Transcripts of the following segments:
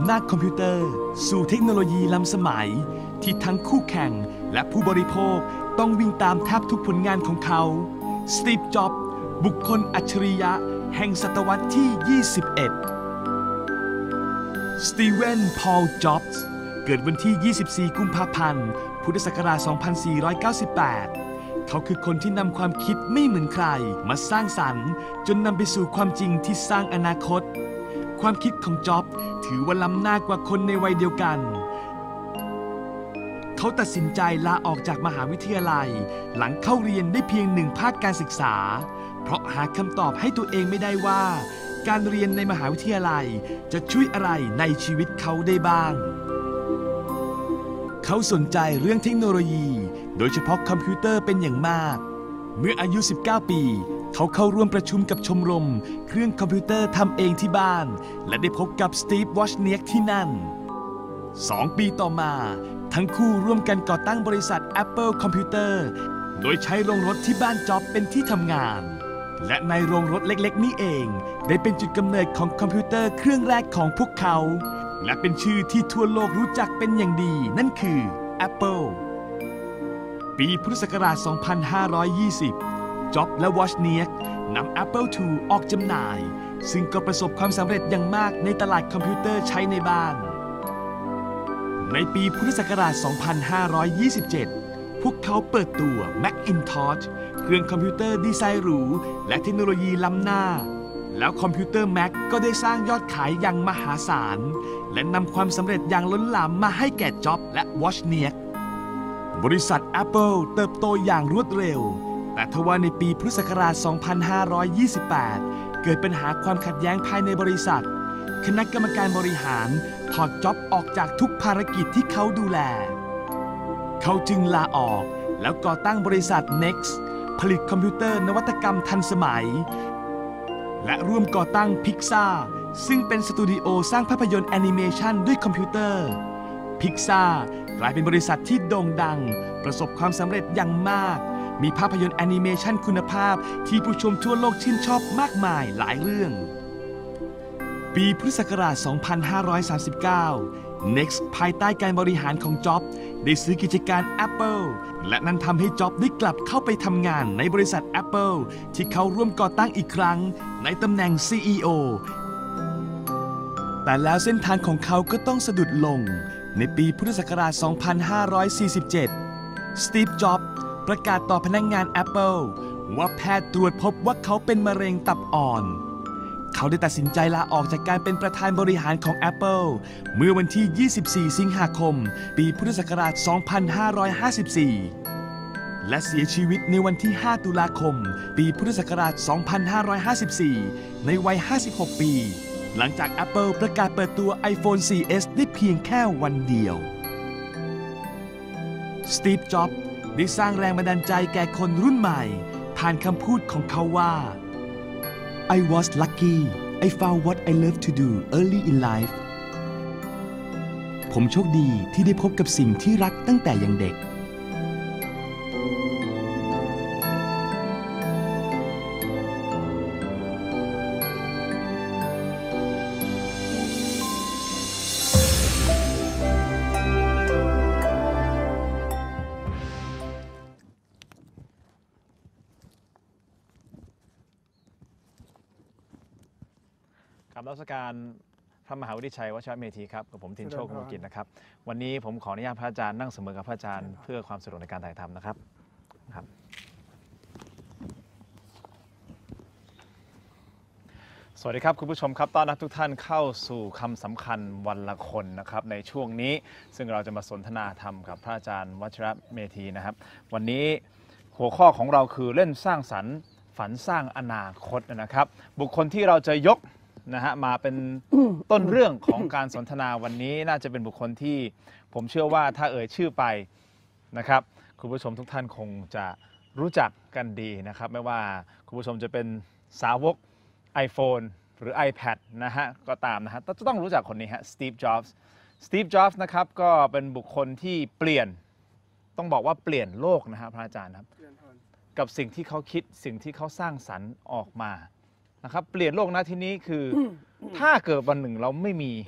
นาจคอมพิวเตอร์สู่เทคโนโลยีล้ำสมัยที่ทั้งคู่แข่งและผู้บริโภคต้องวิ่งตามแทบทุกผลงานของเขาสตีฟ จ็อบส์บุคคลอัจฉริยะแห่งศตวรรษที่ 21 สตีเวน พอล จ็อบส์เกิดวันที่ 24 กุมภาพันธ์ พุทธศักราช 2498 เขาคือคนที่นำความคิดไม่เหมือนใครมาสร้างสรรค์จนนำไปสู่ความจริงที่สร้างอนาคตความคิดของจ็อบส์ถือว่าล้ำหน้ากว่าคนในวัยเดียวกันเขาตัดสินใจลาออกจากมหาวิทยาลัยหลังเข้าเรียนได้เพียง1 ภาคการศึกษาเพราะหาคำตอบให้ตัวเองไม่ได้ว่าการเรียนในมหาวิทยาลัยจะช่วยอะไรในชีวิตเขาได้บ้างเขาสนใจเรื่องเทคโนโลยีโดยเฉพาะคอมพิวเตอร์เป็นอย่างมากเมื่ออายุ 19 ปีเขาเข้าร่วมประชุมกับชมรมเครื่องคอมพิวเตอร์ทำเองที่บ้านและได้พบกับสตีฟ วอชเนียกที่นั่น2 ปีต่อมาทั้งคู่ร่วมกันก่อตั้งบริษัท Apple Computer โดยใช้โรงรถที่บ้านจ็อบเป็นที่ทำงานและในโรงรถเล็กๆนี้เองได้เป็นจุดกำเนิดของคอมพิวเตอร์เครื่องแรกของพวกเขาและเป็นชื่อที่ทั่วโลกรู้จักเป็นอย่างดีนั่นคือ Apple ปีพุทธศักราช 2520 จ็อบส์และวอชเนียกนำ Apple II ออกจำหน่ายซึ่งก็ประสบความสำเร็จอย่างมากในตลาดคอมพิวเตอร์ใช้ในบ้านในปีพุทธศักราช 2527 พวกเขาเปิดตัว Macintosh เครื่องคอมพิวเตอร์ดีไซน์หรูและเทคโนโลยีล้ำหน้าแล้วคอมพิวเตอร์ Mac ก็ได้สร้างยอดขายอย่างมหาศาลและนำความสำเร็จอย่างล้นหลามมาให้แก่จ็อบส์และวอชเนียกบริษัท Apple เติบโตอย่างรวดเร็วแต่ทว่าในปีพุทธศักราช 2528 เกิดปัญหาความขัดแย้งภายในบริษัทคณะกรรมการบริหารถอดจ็อบส์ออกจากทุกภารกิจที่เขาดูแลเขาจึงลาออกแล้วก่อตั้งบริษัท Next ผลิตคอมพิวเตอร์นวัตกรรมทันสมัยและร่วมก่อตั้ง Pixar ซึ่งเป็นสตูดิโอสร้างภาพยนตร์แอนิเมชันด้วยคอมพิวเตอร์ Pixar กลายเป็นบริษัทที่โด่งดังประสบความสำเร็จอย่างมากมีภาพยนตร์แอนิเมชันคุณภาพที่ผู้ชมทั่วโลกชื่นชอบมากมายหลายเรื่องปีพุทธศักราช 2539 Next ภายใต้การบริหารของจ็อบส์ได้ซื้อกิจการ Apple และนั่นทำให้จ็อบส์ได้กลับเข้าไปทำงานในบริษัท Apple ที่เขาร่วมก่อตั้งอีกครั้งในตำแหน่ง CEO แต่แล้วเส้นทางของเขาก็ต้องสะดุดลงในปีพุทธศักราช 2547 สตีฟ จ็อบส์ประกาศต่อพนักงาน Apple ว่าแพทย์ตรวจพบว่าเขาเป็นมะเร็งตับอ่อนเขาได้ตัดสินใจลาออกจากการเป็นประธานบริหารของ Apple เมื่อวันที่ 24 สิงหาคม ปีพุทธศักราช 2554 และเสียชีวิตในวันที่ 5 ตุลาคม ปีพุทธศักราช 2554 ในวัย 56 ปี หลังจาก Apple ประกาศเปิดตัว iPhone 4S ได้เพียงแค่วันเดียว สตีฟ จ็อบส์ได้สร้างแรงบันดาลใจแก่คนรุ่นใหม่ผ่านคำพูดของเขาว่า I was lucky I found what I love to do early in life ผมโชคดีที่ได้พบกับสิ่งที่รักตั้งแต่ยังเด็กกับรัชการพระมหาวิทยาลัยวชิรเมธีครับกับผมทินโชค กมลกิจนะครับวันนี้ผมขออนุญาตพระอาจารย์นั่งเสมอกับพระอาจารย์เพื่อความสะดวกในการถ่ายทำนะครับสวัสดีครับคุณผู้ชมครับต้อนรับทุกท่านเข้าสู่คำสำคัญวันละคนนะครับในช่วงนี้ซึ่งเราจะมาสนทนาธรรมกับพระอาจารย์วชิรเมธีนะครับวันนี้หัวข้อของเราคือเล่นสร้างสรรค์ฝันสร้างอนาคตนะครับบุคคลที่เราจะยกนะฮะมาเป็นต้นเรื่องของการสนทนาวันนี้น่าจะเป็นบุคคลที่ผมเชื่อว่าถ้าเอ่ยชื่อไปนะครับคุณผู้ชมทุกท่านคงจะรู้จักกันดีนะครับไม่ว่าคุณผู้ชมจะเป็นสาวก iPhone หรือ iPad นะฮะก็ตามนะฮะต้องรู้จักคนนี้ฮะสตีฟ จ็อบส์นะครับก็เป็นบุคคลที่เปลี่ยนต้องบอกว่าเปลี่ยนโลกนะฮะพระอาจารย์ครับกับสิ่งที่เขาคิดสิ่งที่เขาสร้างสรรค์ออกมานะครับเปลี่ยนโลกนะที่นี้คือถ้าเกิดวันหนึ่งเราไม่มี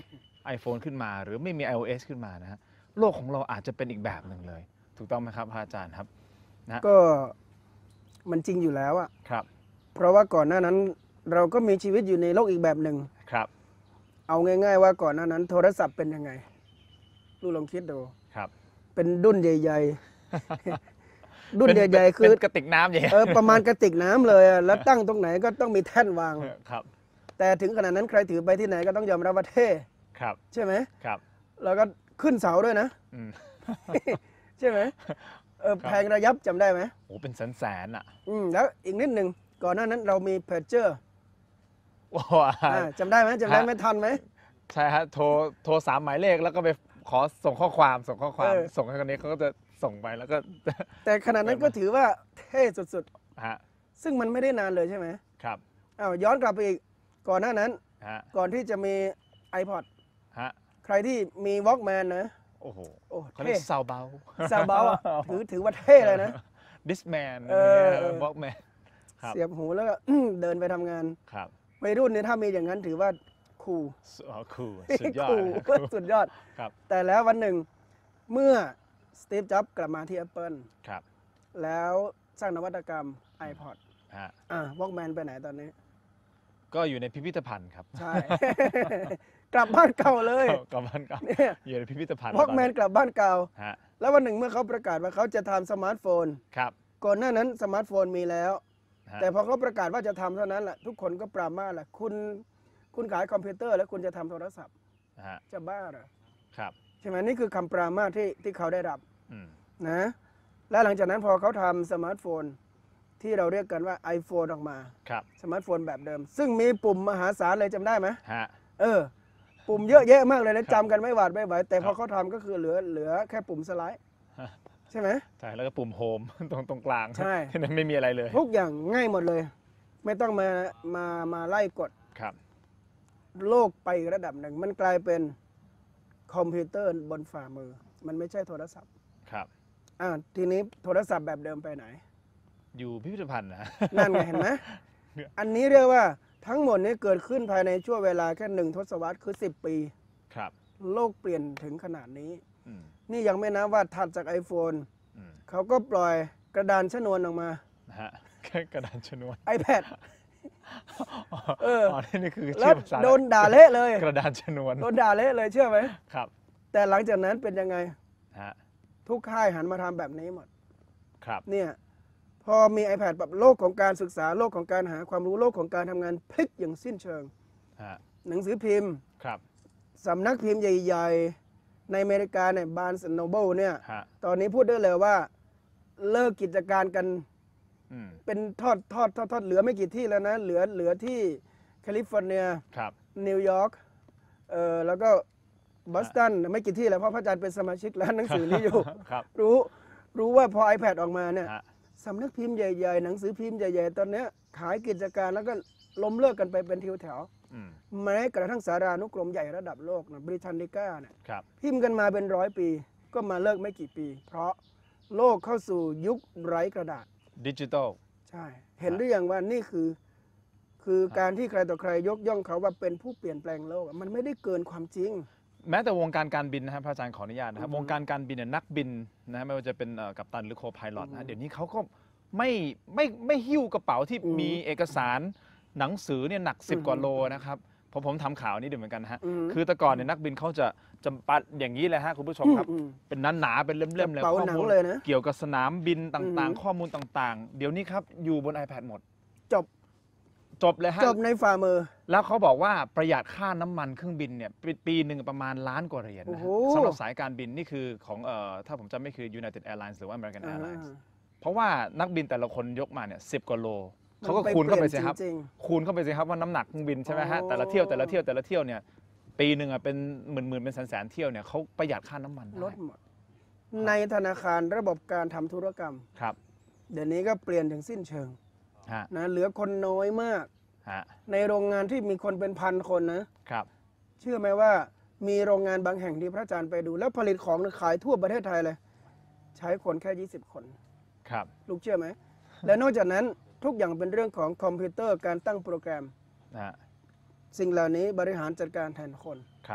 iPhone ขึ้นมา หรือไม่มี iOS ขึ้นมานะฮะโลกของเราอาจจะเป็นอีกแบบหนึ่งเลย ถูกต้องไหมครับพระอาจารย์ครับนะก็มันจริงอยู่แล้วอะครับเพราะว่าก่อนหน้านั้นเราก็มีชีวิตอยู่ในโลกอีกแบบหนึ่งครับเอาง่าย ๆ ว่าก่อนหน้านั้นโทรศัพท์เป็นยังไงลูกลองคิดดูครับเป็นดุ้นใหญ่ๆ ดุ้นใหญ่ๆคือเป็นกระติกน้ำใหญ่ประมาณกระติกน้ำเลยอะแล้วตั้งตรงไหนก็ต้องมีแท่นวางครับแต่ถึงขนาดนั้นใครถือไปที่ไหนก็ต้องยอมรับว่าเท่ครับใช่ไหมครับแล้วก็ขึ้นเสาด้วยนะอืมใช่ไหมแพงระยับจำได้ไหมโอ้เป็นแสนๆอ่ะแล้วอีกนิดหนึ่งก่อนหน้านั้นเรามีเพจเจอร์ว้าจำได้ไหมจำได้ไหมทันไหมใช่ฮะโทร3 หมายเลขแล้วก็ไปขอส่งข้อความส่งให้คนนี้เขาก็จะส่งไปแล้วก็แต่ขนาดนั้นก็ถือว่าเท่สุดฮะๆ ซึ่งมันไม่ได้นานเลยใช่ไหมครับย้อนกลับไปอีกก่อนหน้านั้นฮะก่อนที่จะมี iPod ฮะใครที่มี Walkman นะโอ้โหโอ้เขาเรียเท่กซาวเบาซาเบาอ่ะถือว่าเท่เลยนะดิสแมน บล็อกแมน ครับเสียบหูแล้วก็ เดินไปทำงานครับวัยรุ่นเนี่ยถ้ามีอย่างนั้นถือว่าคูลคูลสุดยอดคูลนะครับสุดยอดครับแต่แล้ววันหนึ่งเมื่อสตีฟจ็อบส์กลับมาที่ Apple ครับแล้วสร้างนวัตกรรม iPod ฮะ Walkman ไปไหนตอนนี้ก็อยู่ในพิพิธภัณฑ์ครับใช่ กลับบ้านเก่าเลยกลับบ้านเก่าเนี่ยอยู่ในพิพิธภัณฑ์ Walkman กลับบ้านเก่าฮะแล้ววันหนึ่งเมื่อเขาประกาศว่าเขาจะทำสมาร์ทโฟนครับก่อนหน้านั้นสมาร์ทโฟนมีแล้วฮะแต่พอเขาประกาศว่าจะทำเท่านั้นแหละทุกคนก็ปรามาสแหละคุณขายคอมพิวเตอร์แล้วคุณจะทำโทรศัพท์ฮะจะบ้าเหรอครับใช่ไหมนี่คือคำปรามาสที่เขาได้รับอืมนะและหลังจากนั้นพอเขาทำสมาร์ทโฟนที่เราเรียกกันว่า iPhone ออกมาครับสมาร์ทโฟนแบบเดิม ซึ่งมีปุ่มมหาศาลเลยจำได้ไหมฮะปุ่มเยอะแยะมากเลยนะครับ จำกันไม่หวาดไม่ไหวแต่พครัอบ เขาทำก็คือเหลือแค่ปุ่มสไลด์ฮะใช่ไหมใช่แล้วก็ปุ่มโฮม ตรงกลางใช่ที่นั้นไม่มีอะไรเลยทุกอย่างง่ายหมดเลย ไม่ต้องมาไล่กดครับโลกไปอีกระดับหนึ่ง มันกลายเป็นคอมพิวเตอร์บนฝ่ามือ มันไม่ใช่โทรศัพท์ครับทีนี้โทรศัพท์แบบเดิมไปไหนอยู่พิพิธภัณฑ์นะนั่นไงเห็นไหม อันนี้เรียกว่าทั้งหมดนี้เกิดขึ้นภายในช่วงเวลาแค่1 ทศวรรษคือ 10 ปีครับโลกเปลี่ยนถึงขนาดนี้อืมนี่ยังไม่นับว่าถัดจาก iPhone อืมเขาก็ปล่อยกระดานชนวนออกมานะฮะ แค่กระดานชนวน iPad นี่คือแล้ชื่วอภาษาโดนด่าเละเลยกระดานชนวนโดนด่าเละเลยเชื่อไหมครับแต่หลังจากนั้นเป็นยังไงฮะทุกค่ายหันมาทำแบบนี้หมดครับเนี่ยพอมี iPad แบบโลกของการศึกษาโลกของการหาความรู้โลกของการทำงานพลิกอย่างสิ้นเชิงฮะหนังสือพิมพ์ครับสำนักพิมพ์ใหญ่ๆ ในอเมริกาเนี่ยบาร์นส์โนเบิลเนี่ยฮะตอนนี้พูดได้เลยว่าเลิกกิจการกันอืมเป็นทอดเหลือไม่กี่ที่แล้วนะเหลือที่แคลิฟอร์เนียครับนิวยอร์กแล้วก็บอสตันไม่กี่ที่แล้วเพราะพระอาจารย์เป็นสมาชิกร้านหนังสือนี้อยู่ครับรู้ว่าพอ iPad ออกมาเนี่ยฮะสำนักพิมพ์ใหญ่ๆ หนังสือพิมพ์ใหญ่ๆ ตอนเนี้ยขายกิจการแล้วก็ล้มเลิกกันไปเป็นทิวแถวอืมแม้กระทั่งสารานุกรมใหญ่ระดับโลกนะบริทันนิก้าเนี่ยครับพิมพ์กันมาเป็น100 ปี ก็มาเลิกไม่กี่ปี เพราะโลกเข้าสู่ยุคไร้กระดาษดิจิตอลใช่ เห็นหรือยังว่านี่คือการที่ใครต่อใครยกย่องเขาว่าเป็นผู้เปลี่ยนแปลงโลกมันไม่ได้เกินความจริงแม้แต่วงการการบินนะครับพระอาจารย์ขออนุญาตนะครับอือฮึวงการการบินเนี่ยนักบินนะฮะไม่ว่าจะเป็นกัปตันหรือโคพายลอตนะฮะเดี๋ยวนี้เขาก็ไม่หิ้วกระเป๋าที่มีเอกสารหนังสือเนี่ยหนัก10 กว่าโลนะครับผมทำข่าวนี้ด้วยเหมือนกันนะฮะ คือแต่ก่อนเนี่ยนักบินเขาจะปัดอย่างนี้เลยฮะคุณผู้ชมครับ เป็นหนาๆเป็นเล่มๆเลยกระเป๋าข้อหนังมูลเลยนะเกี่ยวกับสนามบินต่างอืมๆ ข้อมูลต่างๆ เดี๋ยวนี้ครับอยู่บน iPad หมดจบเลยฮะจบในฝ่ามือแล้วเขาบอกว่าประหยัดค่าน้ำมันเครื่องบินเนี่ยปีหนึ่งประมาณ$1,000,000 กว่านะโอ้ฮะโหสำหรับสายการบินนี่คือของถ้าผมจำไม่คือ United Airlines หรือว่า American Airlines เพราะว่านักบินแต่ละคนยกมาเนี่ย10 กว่าโลเขาก็คูณเข้าไปสิครับจริงคูณเข้าไปสิครับว่าน้ำหนักเครื่องบินใช่ไหมฮะโอ้แต่ละเที่ยวเนี่ยปีหนึ่งอ่ะเป็นหมื่นเป็นแสนเที่ยวเนี่ยเขาประหยัดค่าน้ำมันๆลได้ดหมด ในธนาคารระบบการทำธุรกรรมครับเดี๋ยวนี้ก็เปลี่ยนอย่างสิ้นเชิงฮะนะเหลือคนน้อยมากฮะในโรงงานที่มีคนเป็นพันคนนะครับ เชื่อไหมว่ามีโรงงานบางแห่งที่พระอาจารย์ไปดู แล้วผลิตของขายทั่วประเทศไทยเลย ใช้คนแค่20 คนครับลูกเชื่อไหม และนอกจากนั้นทุกอย่างเป็นเรื่องของคอมพิวเตอร์การตั้งโปรแกรมนะฮะสิ่งเหล่านี้บริหารจัดการแทนคนครับ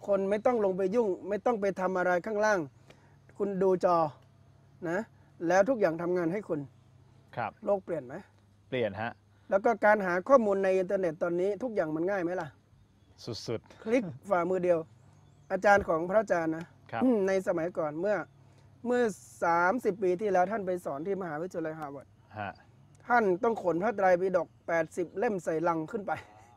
คนไม่ต้องลงไปยุ่ง ไม่ต้องไปทำอะไรข้างล่าง คุณดูจอนะแล้วทุกอย่างทำงานให้คุณครับโลกเปลี่ยนไหมเปลี่ยนฮะแล้วก็การหาข้อมูลในอินเทอร์เน็ตตอนนี้ทุกอย่างมันง่ายไหมล่ะสุดคลิกฝ่ามือเดียว อาจารย์ของพระอาจารย์นะครับ ในสมัยก่อนเมื่อ30 ปีที่แล้วท่านไปสอนที่มหาวิทยาลัยฮาร์วาร์ดๆฮะท่านต้องขนพระไตรปิฎก80 เล่มใส่ลังขึ้นไป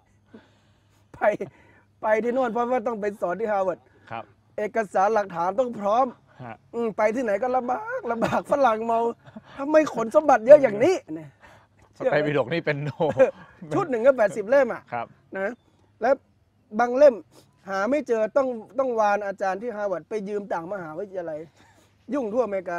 ไปที่โน่นเพราะว่าต้องไปสอนที่ฮาร์วาร์ดครับเอกสารหลักฐานต้องพร้อมฮะไปที่ไหนก็ลำบากฝรั่งเมาทำไมขนสมบัติเยอะอย่างนี้เนี่ยพระไตรปิฎกนี่เป็นโนชุดหนึ่งก็80 เล่มอ่ะครับนะแล้วบางเล่มหาไม่เจอต้องวานอาจารย์ที่ฮาร์วาร์ดไปยืมต่างมหาวิทยาลัย ยุ่งทั่วอเมริกา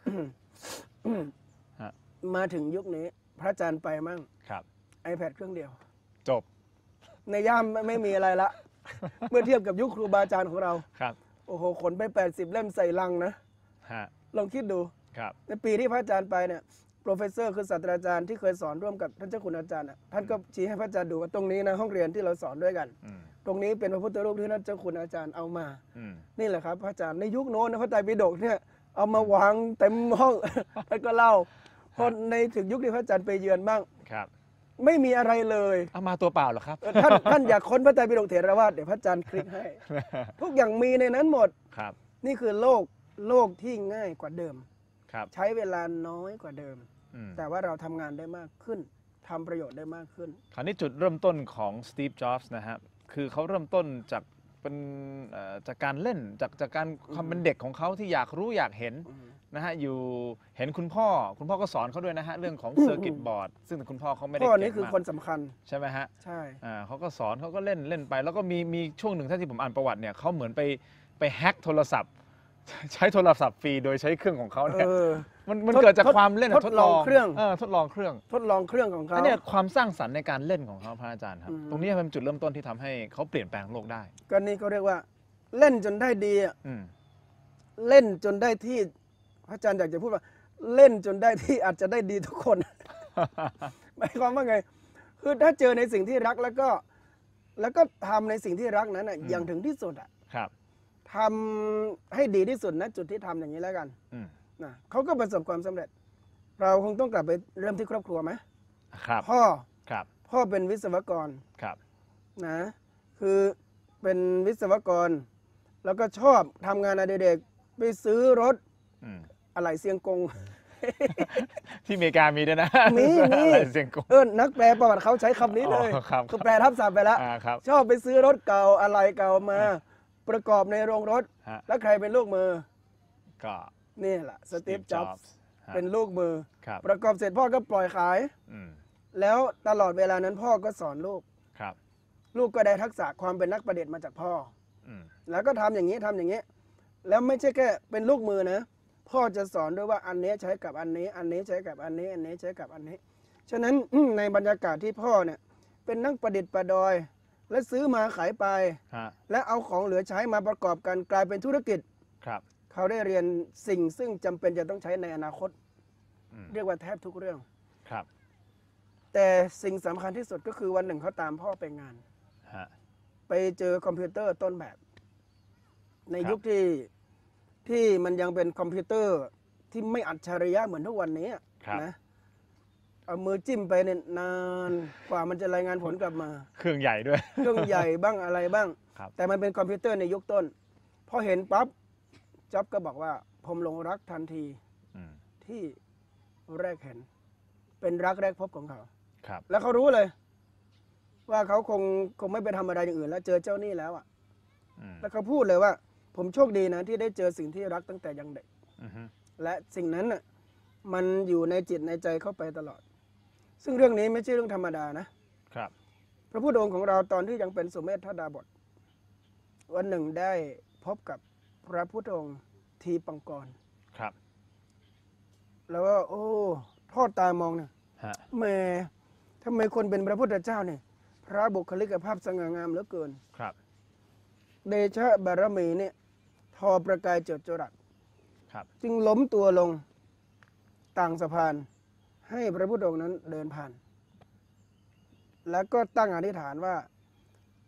ฮะมาถึงยุคนี้ พระอาจารย์ไปมั่งครับ iPad เครื่องเดียวจบในย่ามไม่มีอะไรละ เมื่อเทียบกับยุคครูบาอาจารย์ของเราครับโอ้โหขนไป80 เล่มใส่ลังนะฮะลองคิดดูครับในปีที่พระอาจารย์ไปเนี่ยโปรเฟสเซอร์คือศาสตราจารย์ที่เคยสอนร่วมกับท่านเจ้าคุณอาจารย์น่ะท่านก็ชี้ให้พระอาจารย์ดูว่าตรงนี้นะห้องเรียนที่เราสอนด้วยกันอืมตรงนี้เป็นพระพุทธรูปที่ท่านเจ้าคุณอาจารย์เอามาอืมนี่แหละครับพระอาจารย์ในยุคโน้นนะพระไตรปิฎกเนี่ยเอามาวางเต็มห้อง แล้วก็เล่าพอในถึงยุคที่พระอาจารย์ไปเยือนบ้างครับไม่มีอะไรเลยเอามาตัวเปล่าเหรอครับท่านอยากค้นพระไตรปิฎกเถรวาทเดี๋ยวพระอาจารย์คลิกให้ ทุกอย่างมีในนั้นหมดครับนี่คือโลกที่ง่ายกว่าเดิมครับใช้เวลาน้อยกว่าเดิมอืมแต่ว่าเราทำงานได้มากขึ้นทำประโยชน์ได้มากขึ้นคราวนี้จุดเริ่มต้นของสตีฟ จ็อบส์นะฮะ คือเขาเริ่มต้นจากเป็นจากการเล่น จากการความเป็นเด็กของเขาที่อยากรู้อยากเห็นนะฮะ อยู่เห็นคุณพ่อก็สอนเขาด้วยนะฮะ เรื่องของเซอร์กิตบอร์ด ซึ่งคุณพ่อเขาไม่ได้พ่อเก่นี่งคือมากคนสำคัญใช่ไหมฮะใช่เขาก็สอนเขาก็เล่นไป แล้วก็มีช่วงหนึ่งที่ผมอ่านประวัติเนี่ยเขาเหมือนไปแฮ็กโทรศัพท์ ใช้โทรศัพท์ฟรีโดยใช้เครื่องของเขาเนี่ย มันเกิดจากความเล่นทดลองเครื่องทดลองเครื่องทดลองเครื่องของเขาอันเนี้ยความสร้างสรรค์ในการเล่นของเขาพระอาจารย์ครับอืมตรงนี้เป็นจุดเริ่มต้นที่ทำให้เขาเปลี่ยนแปลงโลกได้ก็นี่เขาเรียกว่า เล่นจนได้ดีอะอืมเล่นจนได้ที่พระอาจารย์อยากจะพูดว่า เล่นจนได้ที่อาจจะได้ดีทุกคน หมายความว่าไง คือถ้าเจอในสิ่งที่รักแล้วก็ทำในสิ่งที่รักนั้นอะอืมอย่างถึงที่สุดอะครับทำให้ดีที่สุดนะจุดที่ทำอย่างนี้แล้วกันอืมนะเขาก็ประสบความสำเร็จ เราคงต้องกลับไปเริ่มที่ครอบครัวไหมครับพ่อครับเป็นวิศวกรครับนะคือเป็นวิศวกร แล้วก็ชอบทำงานอดิเรกไปซื้อรถอืมอะไหล่เซียงกงที่อเมริกามีด้วยนะมีอะไรเสียงกงนักแปลประวัติเขาใช้คำนี้เลยอ๋อครับคือแปลทับศัพท์ไปแล้วครับชอบไปซื้อรถเก่าอะไหล่เก่ามา ประกอบในโรงรถฮะแล้วใครเป็นลูกมือก็นี่แหละสตีฟ จ็อบส์ฮะเป็นลูกมือครับประกอบเสร็จพ่อก็ปล่อยขายอืมแล้วตลอดเวลานั้นพ่อก็สอนลูกครับลูกก็ได้ทักษะความเป็นนักประดิษฐ์มาจากพ่ออืมแล้วก็ทำอย่างนี้ทำอย่างนี้ แล้วไม่ใช่แค่เป็นลูกมือนะ พ่อจะสอนด้วยว่าอันนี้ใช้กับอันนี้ อันนี้ใช้กับอันนี้ อันนี้ใช้กับอันนี้ ฉะนั้น ในบรรยากาศที่พ่อเนี่ยเป็นนักประดิษฐ์ประดอย และซื้อมาขายไปฮะและเอาของเหลือใช้มาประกอบกันกลายเป็นธุรกิจครับเขาได้เรียนสิ่งซึ่งจำเป็นจะต้องใช้ในอนาคตอืมเรียกว่าแทบทุกเรื่องครับแต่สิ่งสำคัญที่สุดก็คือวันหนึ่งเขาตามพ่อไปงานฮะไปเจอคอมพิวเตอร์ต้นแบบ ในครับยุคที่มันยังเป็นคอมพิวเตอร์ที่ไม่อัจฉริยะเหมือนทุกวันนี้ครับนะเอามือจิ้มไปเนี่ยนานกว่ามันจะรายงานผลกลับมาเครื่องใหญ่ด้วยเครื่องใหญ่บ้างอะไรบ้างครับแต่มันเป็นคอมพิวเตอร์ในยุคต้น พอเห็นปั๊บจ็อบก็บอกว่า ผมหลงรักทันทีอืมที่แรกเห็น เป็นรักแรกพบของเขาครับแล้วเขารู้เลย ว่าเขาคงไม่ไปทำอะไรอย่างอื่น แล้วเจอเจ้านี่แล้วอ่ะอืมแล้วเขาพูดเลยว่า ผมโชคดีนะที่ได้เจอสิ่งที่รักตั้งแต่ยังเด็กอือฮึและสิ่งนั้นน่ะมันอยู่ในจิตในใจเข้าไปตลอด ซึ่งเรื่องนี้ไม่ใช่เรื่องธรรมดานะครับพระพุทธองค์ของเราตอนที่ยังเป็นสุเมธทดาบทวันหนึ่งได้พบกับพระพุทธองค์ทีปังกรครับแล้วก็โอ้ทอดตามองเนี่ยฮะแหม่ทำไมคนเป็นพระพุทธเจ้าเนี่ยพระบุคลิกภาพสง่างามเหลือเกินครับเดชะบารมีเนี่ยทอประกายเจิดจรัสครับจึงล้มตัวลงต่างสะพาน ให้พระพุทธองค์นั้นเดินผ่าน แล้วก็ตั้งอธิษฐานว่า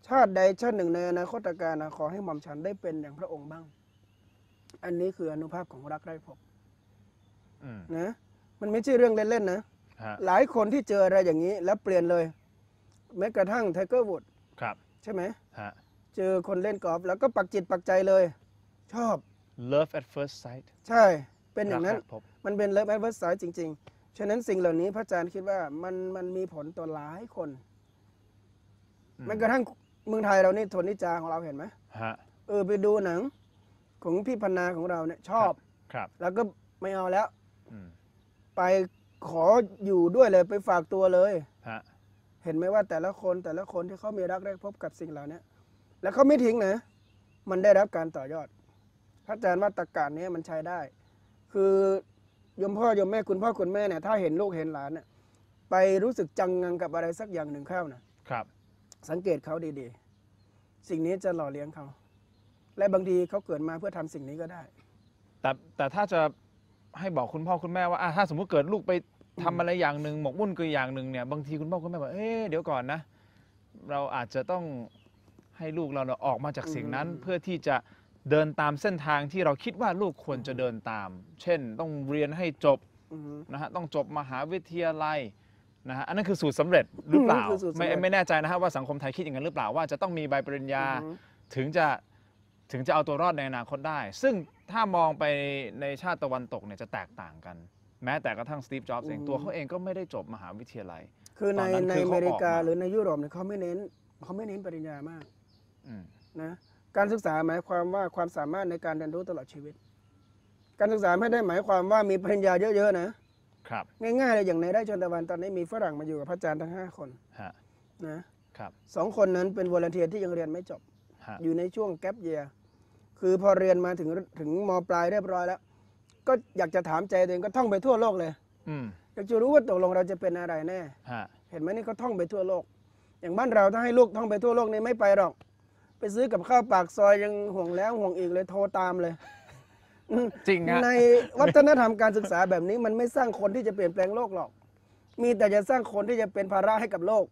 ชาติใดชาติหนึ่งในอนาคตการนะขอให้หม่อมฉันได้เป็นอย่างพระองค์บ้าง อันนี้คืออานุภาพของรักใคร่พบอืมนะมันไม่ใช่เรื่องเล่นๆนะฮะหลายคนที่เจออะไรอย่างนี้แล้วเปลี่ยนเลย แม้กระทั่งไทเกอร์วูดครับใช่ไหมฮะเจอคนเล่นกอล์ฟแล้วก็ปักจิตปักใจเลย ชอบ love at first sight ใช่เป็นอย่างนั้นรักแรกพบมันเป็นเลิฟแอดเวอร์สายจริง ๆ ฉะนั้นสิ่งเหล่านี้พระอาจารย์คิดว่ามันมีผลต่อหลายคน แม้กระทั่งเมืองไทยเรานี่โทนิจาของเราเห็นไหมฮะไปดูหนังของพี่พนาของเราเนี่ยชอบครับแล้วก็ไม่เอาแล้วอืมไปขออยู่ด้วยเลยไปฝากตัวเลยฮะเห็นไหมว่าแต่ละคนที่เขามีรักแรกพบกับสิ่งเหล่านี้แล้วเขาไม่ทิ้งนะ มันได้รับการต่อยอด พระอาจารย์ว่าตรรกะนี้มันใช้ได้ คือโยมพ่อโยมแม่คุณพ่อคุณแม่เนี่ยถ้าเห็นลูกเห็นหลานเนี่ยไปรู้สึกจังงังกับอะไรสักอย่างหนึ่งเข้านะครับ สังเกตเขาดีๆ สิ่งนี้จะหล่อเลี้ยงเขา และบางทีเขาเกิดมาเพื่อทำสิ่งนี้ก็ได้แต่ถ้าจะให้บอกคุณพ่อคุณแม่ว่าถ้าสมมุติเกิดลูกไปทำอะไรอย่างหนึ่งหมกมุ่นคืออย่างหนึ่งเนี่ยบางทีคุณพ่อคุณแม่บอกเดี๋ยวก่อนนะ เราอาจจะต้องให้ลูกเราออกมาจากสิ่งนั้น เพื่อที่จะเดินตามเส้นทางที่เราคิดว่าลูกควรจะเดินตาม เช่น ต้องเรียนให้จบอือฮึนะฮะต้องจบมหาวิทยาลัยนะฮะอันนั้นคือสูตรสำเร็จหรือเปล่าคือสูตรสำเร็จไม่แน่ใจนะฮะว่าสังคมไทยคิดอย่างนั้นหรือเปล่าว่าจะต้องมีใบปริญญาอือฮึถึงจะเอาตัวรอดในอนาคตได้ ซึ่งถ้ามองไปในชาติตะวันตกเนี่ยจะแตกต่างกัน แม้แต่กระทั่งสตีฟจ็อบส์เองตัวเขาเองก็ไม่ได้จบมหาวิทยาลัยคือในตอนนั้นในคืออเขาเมริกาออกมาหรือในยุโรปเนี่ยเขาไม่เน้นปริญญามากอืมนะการศึกษาหมายความว่าความสามารถในการเรียนรู้ตลอดชีวิต การศึกษาไม่ได้หมายความว่ามีปริญญาเยอะๆนะครับ ง่ายๆเลยอย่างในไร่ชนตะวันตอนนี้มีฝรั่งมาอยู่กับพระอาจารย์ทั้ง5 คนฮะนะครับ 2 คนนั้นเป็นวอลเนเทียร์ที่ยังเรียนไม่จบฮะอยู่ในช่วงแกปเยียร์คือพอเรียนมาถึงมปลายเรียบร้อยแล้ว ก็อยากจะถามใจตัวเองก็ท่องไปทั่วโลกเลยอืมอยากจะรู้ว่าตกลงเราจะเป็นอะไรแน่ฮะเห็นไหมนี่เขาท่องไปทั่วโลก อย่างบ้านเราถ้าให้ลูกท่องไปทั่วโลกนี่ไม่ไปหรอก ไปซื้อกับข้าวปากซอยยังห่วงแล้วห่วงอีกเลยโทรตามเลยอืมจริงฮะในวัฒนธรรมการศึกษาแบบนี้มันไม่สร้างคนที่จะเปลี่ยนแปลงโลกหรอก มีแต่จะสร้างคนที่จะเป็นภาระให้กับโลก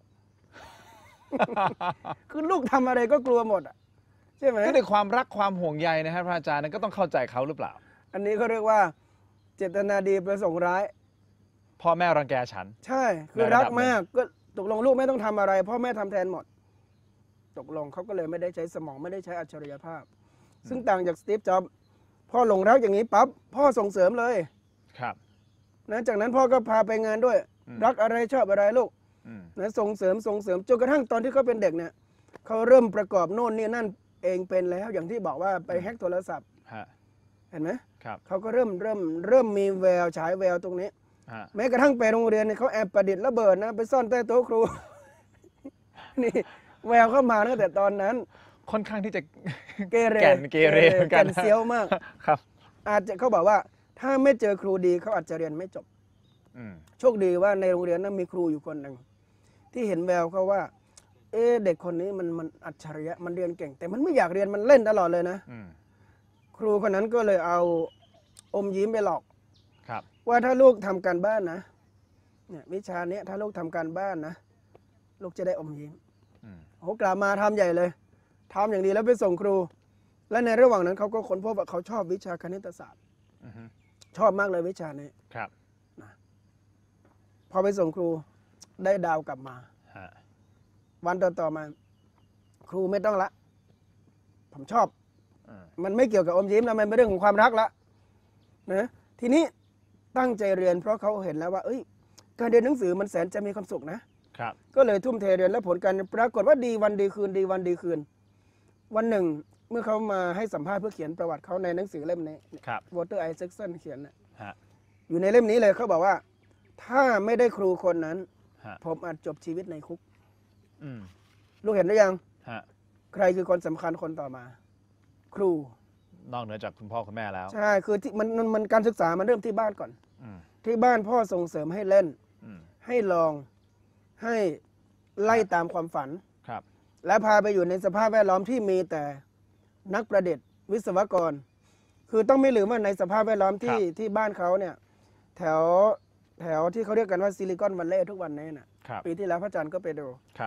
คือลูกทำอะไรก็กลัวหมดอ่ะใช่ไหมก็ในความรักความห่วงใยนะครับพระอาจารย์นั้นก็ต้องเข้าใจเขาหรือเปล่าอันนี้เขาเรียกว่าเจตนาดีประสงค์ร้ายพ่อแม่รังแกฉันใช่ คือรักมากก็ตกลงลูกไม่ต้องทำอะไรพ่อแม่ทำแทนหมด ตกลงเขาก็เลยไม่ได้ใช้สมองไม่ได้ใช้อัจฉริยภาพ ซึ่งต่างจากสตีฟจ็อบส์พ่อหลงรักอย่างนี้ปั๊บพ่อส่งเสริมเลยครับนะจากนั้นพ่อก็พาไปงานด้วยอืมรักอะไรชอบอะไรลูกอืมนะส่งเสริมจนกระทั่งตอนที่เขาเป็นเด็กเนี่ยเขาเริ่มประกอบโน่นนี่นั่นเองเป็นแล้วอย่างที่บอกว่าไปแฮกโทรศัพท์ฮะเห็นไหมครับเขาก็เริ่มมีแววฉายแววตรงนี้ฮะแม้กระทั่งไปโรงเรียนเนี่ยเขาแอบประดิษฐ์ระเบิดนะไปซ่อนใต้โต๊ะครู นี่แววเข้ามาตั้งแต่ตอนนั้นค่อนข้างที่จะเกเรแก่นเกเรเหมือนกันแก่นเซียวมากครับอาจจะเขาบอกว่าถ้าไม่เจอครูดีเขาอาจจะเรียนไม่จบอืมโชคดีว่าในโรงเรียนนั้นมีครูอยู่คนหนึ่งที่เห็นแววเขาว่า เด็กคนนี้มันอัจฉริยะมันเรียนเก่ง แต่มันไม่อยากเรียนมันเล่นตลอดเลยนะอืมครูคนนั้นก็เลยเอาอมยิ้มไปหลอกครับว่าถ้าลูกทำการบ้านนะเนี่ยวิชาเนี้ยถ้าลูกทำการบ้านนะลูกจะได้อมยิ้มอืมโอ้กลับมาทำใหญ่เลยทำอย่างดีแล้วไปส่งครู และในระหว่างนั้นเขาก็ค้นพบว่าเขาชอบวิชาคณิตศาสตร์อือฮึชอบมากเลยวิชานี้ครับพอไปส่งครูได้ดาวกลับมาฮะวันต่อมา ครูไม่ต้องละ ผมชอบอืมมันไม่เกี่ยวกับอมยิ้มแล้วมันเป็นเรื่องของความรักละนะทีนี้ตั้งใจเรียนเพราะเขาเห็นแล้วว่า การเรียนหนังสือมันแสนจะมีความสุขนะครับก็เลยทุ่มเทเรียนและผลการปรากฏว่าดีวันดีคืนดีวันดีคืน วันหนึ่งเมื่อเขามาให้สัมภาษณ์เพื่อเขียนประวัติเขาในหนังสือเล่มนี้ครับวอเตอร์ไอเซ็กซันเขียนน่ะฮะอยู่ในเล่มนี้เลยเขาบอกว่า ถ้าไม่ได้ครูคนนั้นฮะผมอาจจบชีวิตในคุกอืมลูกเห็นหรือยังฮะใครคือคนสำคัญคนต่อมา ครูนอกเหนือจากคุณพ่อคุณแม่แล้วใช่คือที่มันการศึกษามันเริ่มที่บ้านก่อนอืมที่บ้านพ่อส่งเสริมให้เล่นอืมให้ลองให้ไล่ตามความฝันครับและพาไปอยู่ในสภาพแวดล้อมที่มีแต่นักประดิษฐ์วิศวกร คือต้องไม่ลืมว่าในสภาพแวดล้อมที่บ้านเขาเนี่ยแถวที่เขาเรียกกันว่าซิลิคอนวัลเลย์ทุกวันนี้นะครับ ปีที่แล้วพระอาจารย์ก็ไปดูครับ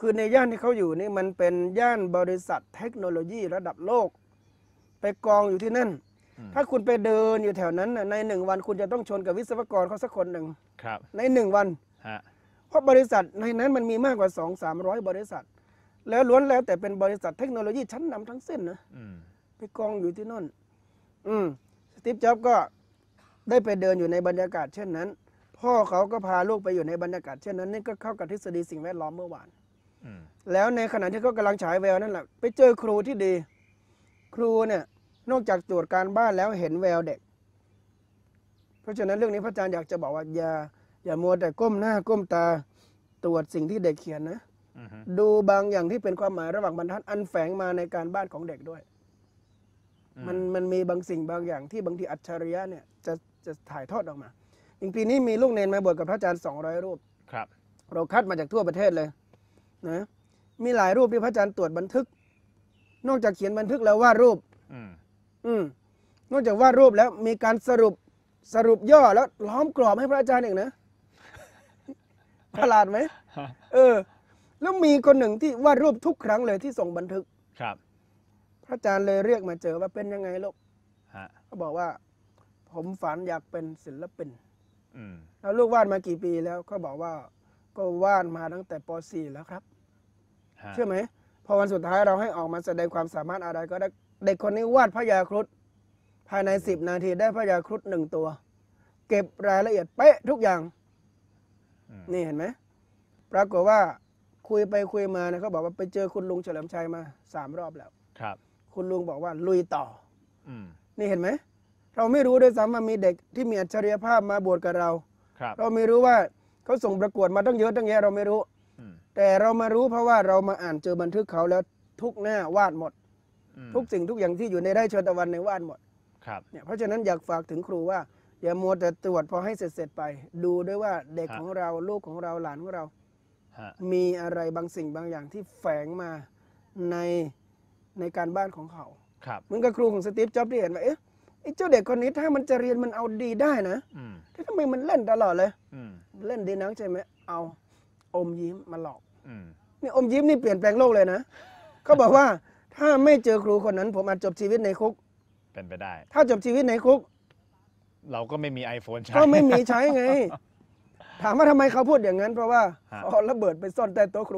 คือในย่านที่เขาอยู่นี่มันเป็นย่านบริษัทเทคโนโลยีระดับโลก ไปกองอยู่ที่นั่น ถ้าคุณไปเดินอยู่แถวนั้นน่ะใน1 วันคุณจะต้องชนกับวิศวกรเขาสักคนหนึ่งครับใน1 วันฮะเพราะบริษัทในนั้นมันมีมากกว่า 200-300 บริษัท แล้วล้วนแล้วแต่เป็นบริษัทเทคโนโลยีชั้นนำทั้งสิ้นนะอืมไปกองอยู่ที่นั่นสตีฟ จ็อบส์ก็ได้ไปเดินอยู่ในบรรยากาศเช่นนั้น พ่อเขาก็พาลูกไปอยู่ในบรรยากาศเช่นนั้นนี่ก็เข้ากับทฤษฎีสิ่งแวดล้อมเมื่อวานอืมแล้วในขณะที่เขากำลังฉายแววนั่นแหละไปเจอครูที่ดี ครูเนี่ยนอกจากตรวจการบ้านแล้วเห็นแววเด็ก เพราะฉะนั้นเรื่องนี้พระอาจารย์อยากจะบอกว่าอย่ามัวแต่ก้มหน้าก้มตาตรวจสิ่งที่เด็กเขียนนะอืมดูบางอย่างที่เป็นความหมายระหว่างบรรทัดอันแฝงมาในการบ้านของเด็กด้วย มันมีบางสิ่งบางอย่างที่บางทีอัจฉริยะเนี่ยจะถ่ายทอดออกมาอย่างปีนี้มีลูกเนนมาบวชกับพระอาจารย์200 รูปครับเราคัดมาจากทั่วประเทศเลยนะมีหลายรูปที่พระอาจารย์ตรวจบันทึก นอกจากเขียนบันทึกแล้ววาดรูป นอกจากวาดรูปแล้วมีการสรุปย่อแล้วล้อมกรอบให้พระอาจารย์อีกนะ ประหลาดไหม แล้วมีคนหนึ่งที่วาดรูปทุกครั้งเลยที่ส่งบันทึกครับพระอาจารย์เลยเรียกมาเจอว่าเป็นยังไงลูกฮะเขาบอกว่า ผมฝันอยากเป็นศิลปินอืมแล้วลูกวาดมากี่ปีแล้วเขาบอกว่าก็วาดมาตั้งแต่ป .4 แล้วครับฮะเชื่อไหมพอวันสุดท้ายเราให้ออกมาแสดงความสามารถอะไรก็ได้เด็กคนนี้วาดพญาครุฑภายใน10 นาทีได้พญาครุฑ1 ตัว เก็บรายละเอียดเป๊ะทุกอย่าง นี่เห็นไหมปรากฏว่าคุยไปคุยมานะเขาบอกว่าไปเจอคุณลุงเฉลิมชัยมา3 รอบแล้วครับคุณลุงบอกว่าลุยต่ออืมนี่เห็นไหมเราไม่รู้ด้วยซ้ำว่ามีเด็กที่มีอัจฉริยภาพมาบวชกับเราครับเราไม่รู้ว่าเขาส่งประกวดมาตั้งเยอะตั้งแยะเราไม่รู้อืมแต่เรามารู้เพราะว่าเรามาอ่านเจอบันทึกเขาแล้วทุกหน้าวาดหมดอืมทุกสิ่งทุกอย่างที่อยู่ในไร่เชิญตะวันในวาดหมดครับเนี่ยเพราะฉะนั้นอยากฝากถึงครูว่าอย่ามัวแต่ตรวจพอให้เสร็จไป ดูด้วยว่าเด็กของเราลูกของเราหลานของเราฮะมีอะไรบางสิ่งบางอย่างที่แฝงมาในการบ้านของเขาครับเหมือนกับครูของสตีฟ จ็อบส์ที่เห็นว่าเอ๊ะไอ้เจ้าเด็กคนนี้ถ้ามันจะเรียนมันเอาดีได้นะอืมทำไมมันเล่นตลอดเลยอืมเล่นดีนักใช่ไหมเอาอมยิ้มมาหลอกอืมนี่อมยิ้มนี่เปลี่ยนแปลงโลกเลยนะ เขาบอกว่าถ้าไม่เจอครูคนนั้น ผมอาจจบชีวิตในคุกเป็นไปได้ถ้าจบชีวิตในคุกเราก็ไม่มี iPhone ใช้ก็ไม่มีใช้ไง ถามว่าทำไมเขาพูดอย่างนั้น เพราะว่าฮะเอาระเบิดไปซ่อนใต้โต๊ะครู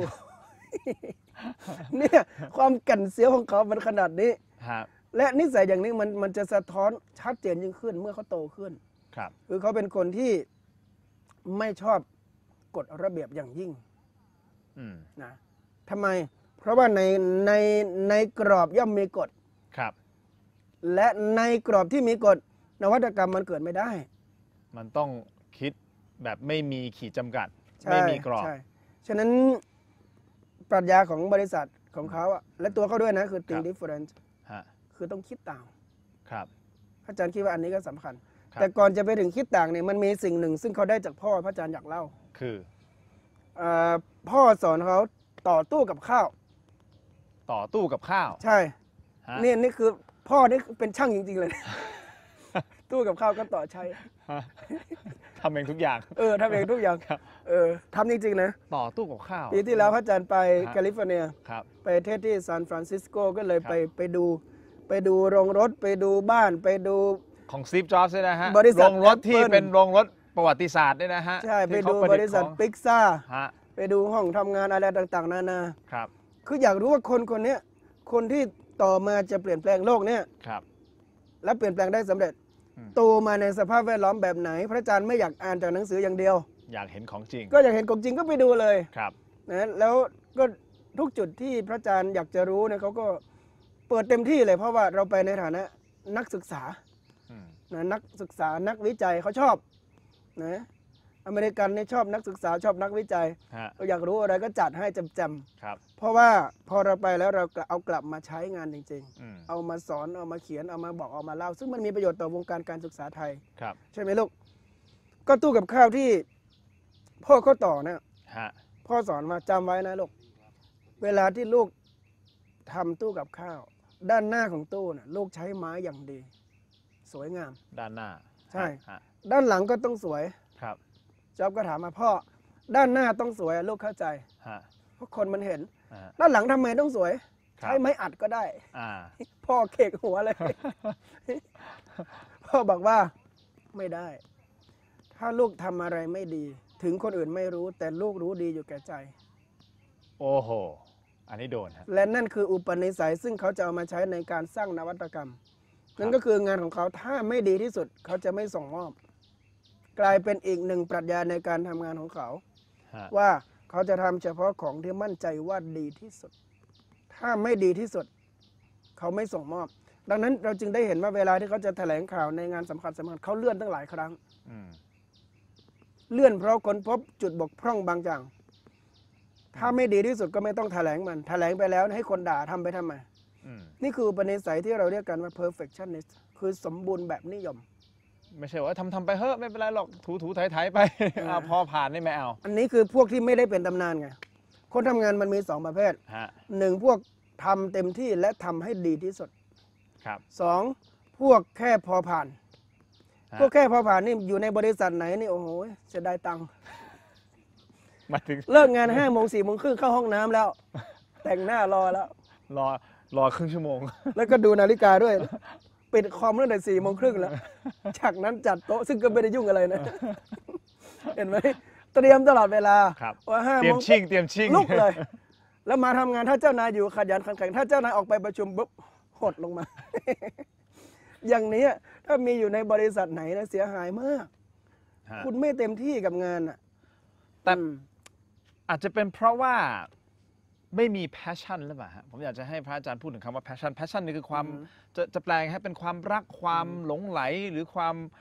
เนี่ยความกั่นเสียวของเขามันขนาดนี้ฮะและนิสัยอย่างนี้มันจะสะท้อนชัดเจนยิ่งขึ้นเมื่อเขาโตขึ้นครับคือเขาเป็นคนที่ไม่ชอบกฎระเบียบอย่างยิ่งอืมนะทำไม เพราะว่าในกรอบย่อมมีกฎครับและในกรอบที่มีกฎนวัตกรรมมันเกิดไม่ได้มันต้องคิดแบบไม่มีขีดจำกัดใช่ไม่มีกรอบใช่ฉะนั้นปรัชญาของบริษัทของเขาอะและตัวเขาด้วยนะคือ think different ฮะคือต้องคิดต่างครับพระอาจารย์คิดว่าอันนี้ก็สำคัญครับแต่ก่อนจะไปถึงคิดต่างเนี่ยมันมีสิ่งหนึ่ง ซึ่งเขาได้จากพ่อพระอาจารย์อยากเล่าคือพ่อสอนเขาต่อตู้กับข้าวต่อตู้กับข้าวใช่ฮะนี่คือพ่อนี่เป็นช่างจริง ๆ เลย ตู้กับข้าวก็ต่อใช้ฮะทำเองทุกอย่างทำเองทุกอย่างครับทำจริง ๆ นะต่อตู้กับข้าวปีที่แล้วพระอาจารย์ไปฮะแคลิฟอร์เนียครับไปเทศที่ซานฟรานซิสโกก็เลยครับไปดูโรงรถไปดูบ้านไปดูของซีฟจ็อบส์ด้วยนะฮะบริษัทโรงรถที่ Apple เป็นโรงรถประวัติศาสตร์ด้วยนะฮะใช่ไปที่ดูเขาบประดิษริฐ์ษัทของปิกซ่าฮะไปดูห้องทำงานอะไรต่างๆ นานาครับคืออยากรู้ว่าคนเนี้ยคนที่ต่อมาจะเปลี่ยนแปลงโลกเนี่ยครับและเปลี่ยนแปลงได้สำเร็จอืมโตมาในสภาพแวดล้อมแบบไหน พระอาจารย์ไม่อยากอ่านจากหนังสืออย่างเดียวอยากเห็นของจริงก็อยากเห็นของจริงก็ไปดูเลยครับนะแล้วก็ทุกจุดที่พระอาจารย์อยากจะรู้เนี่ยเขาก็เปิดเต็มที่เลยเพราะว่าเราไปในฐานะนักศึกษาอืมนะนักศึกษานักวิจัยเขาชอบนะอเมริกันเนี่ยชอบนักศึกษาชอบนักวิจัยฮะเราอยากรู้อะไรก็จัดให้จำๆครับเพราะว่าพอเราไปแล้วเราเอากลับมาใช้งานจริงอืมๆ เอามาสอนเอามาเขียนเอามาบอกเอามาเล่า ซึ่งมันมีประโยชน์ต่อวงการการศึกษาไทยครับใช่ไหมลูกก็ตู้กับข้าวที่พ่อเขาต่อเนี่ยฮะพ่อสอนมาจำไว้นะลูกเวลาที่ลูกทำตู้กับข้าว ด้านหน้าของตู้น่ะลูกใช้ไม้อย่างดี สวยงามด้านหน้าใช่ฮะด้านหลังก็ต้องสวยครับจ๊อบก็ถามมาพ่อด้านหน้าต้องสวยลูกเข้าใจฮะเพราะคนมันเห็นอ่าด้านหลังทำไมต้องสวยครับใช้ไม้อัดก็ได้อ่าพ่อเขกหัวเลย พ่อบอกว่าไม่ได้ ถ้าลูกทำอะไรไม่ดี ถึงคนอื่นไม่รู้ แต่ลูกรู้ดีอยู่แก่ใจโอ้โห อันนี้โดนฮะและนั่นคืออุปนิสัยซึ่งเขาจะเอามาใช้ในการสร้างนวัตกรรม นั่นก็คืองานของเขาถ้าไม่ดีที่สุด เขาจะไม่ส่งมอบ กลายเป็นอีกหนึ่งปรัชญาในการทำงานของเขาฮะว่าเขาจะทำเฉพาะของที่มั่นใจว่าดีที่สุด ถ้าไม่ดีที่สุด เขาไม่ส่งมอบ ดังนั้นเราจึงได้เห็นว่าเวลาที่เขาจะแถลงข่าวในงานสำคัญเขาเลื่อนตั้งหลายครั้งอืมเลื่อนเพราะค้นพบจุดบกพร่องบางอย่าง ถ้าไม่ดีที่สุดก็ไม่ต้องแถลงมัน แถลงไปแล้วให้คนด่าทำไปทำไมอืมนี่คืออุปนิสัยที่เราเรียกกันว่า perfectionist คือสมบูรณ์แบบนิยมไม่ใช่ว่าทำไปเฮ้อะไม่เป็นไรหรอกถูไถไป เอาพอผ่านนี่ไม่เอาอันนี้คือพวกที่ไม่ได้เป็นตำนานไง คนทำงานมันมีสองประเภทฮะหนึ่งพวกทำเต็มที่และทำให้ดีที่สุดครับสองพวกแค่พอผ่านฮะพวกแค่พอผ่านนี่อยู่ในบริษัทไหนนี่โอ้โหเสียดายตังค์มาถึงเลิกงาน5 โมง 4 โมงครึ่งเข้าห้องน้ำแล้ว แต่งหน้ารอแล้วรอครึ่งชั่วโมงแล้วก็ดูนาฬิกาด้วย ปิดคอมตั้งแต่4 โมงครึ่งแล้ว จากนั้นจัดโต๊ะซึ่งก็ไม่ได้ยุ่งอะไรนะ เห็นไหมเตรียมตลอดเวลาครับว่า5 เตรีโมยมงชิ่งเตรียมชิ่งลุกเลย แล้วมาทำงานถ้าเจ้านายอยู่ขยันขันแข็งถ้าเจ้านายออกไปประชุมปุ๊บหดลงมา อย่างนี้ถ้ามีอยู่ในบริษัทไหนนะเสียหายมากฮะคุณไม่เต็มที่กับงานอ่ะแต่อืมอาจจะเป็นเพราะว่าไม่มี passion หรือเปล่าฮะผมอยากจะให้พระอาจารย์พูดถึงคำว่า passion นี่คือความจะแปลงให้เป็นความรักความหลงไหลหรือ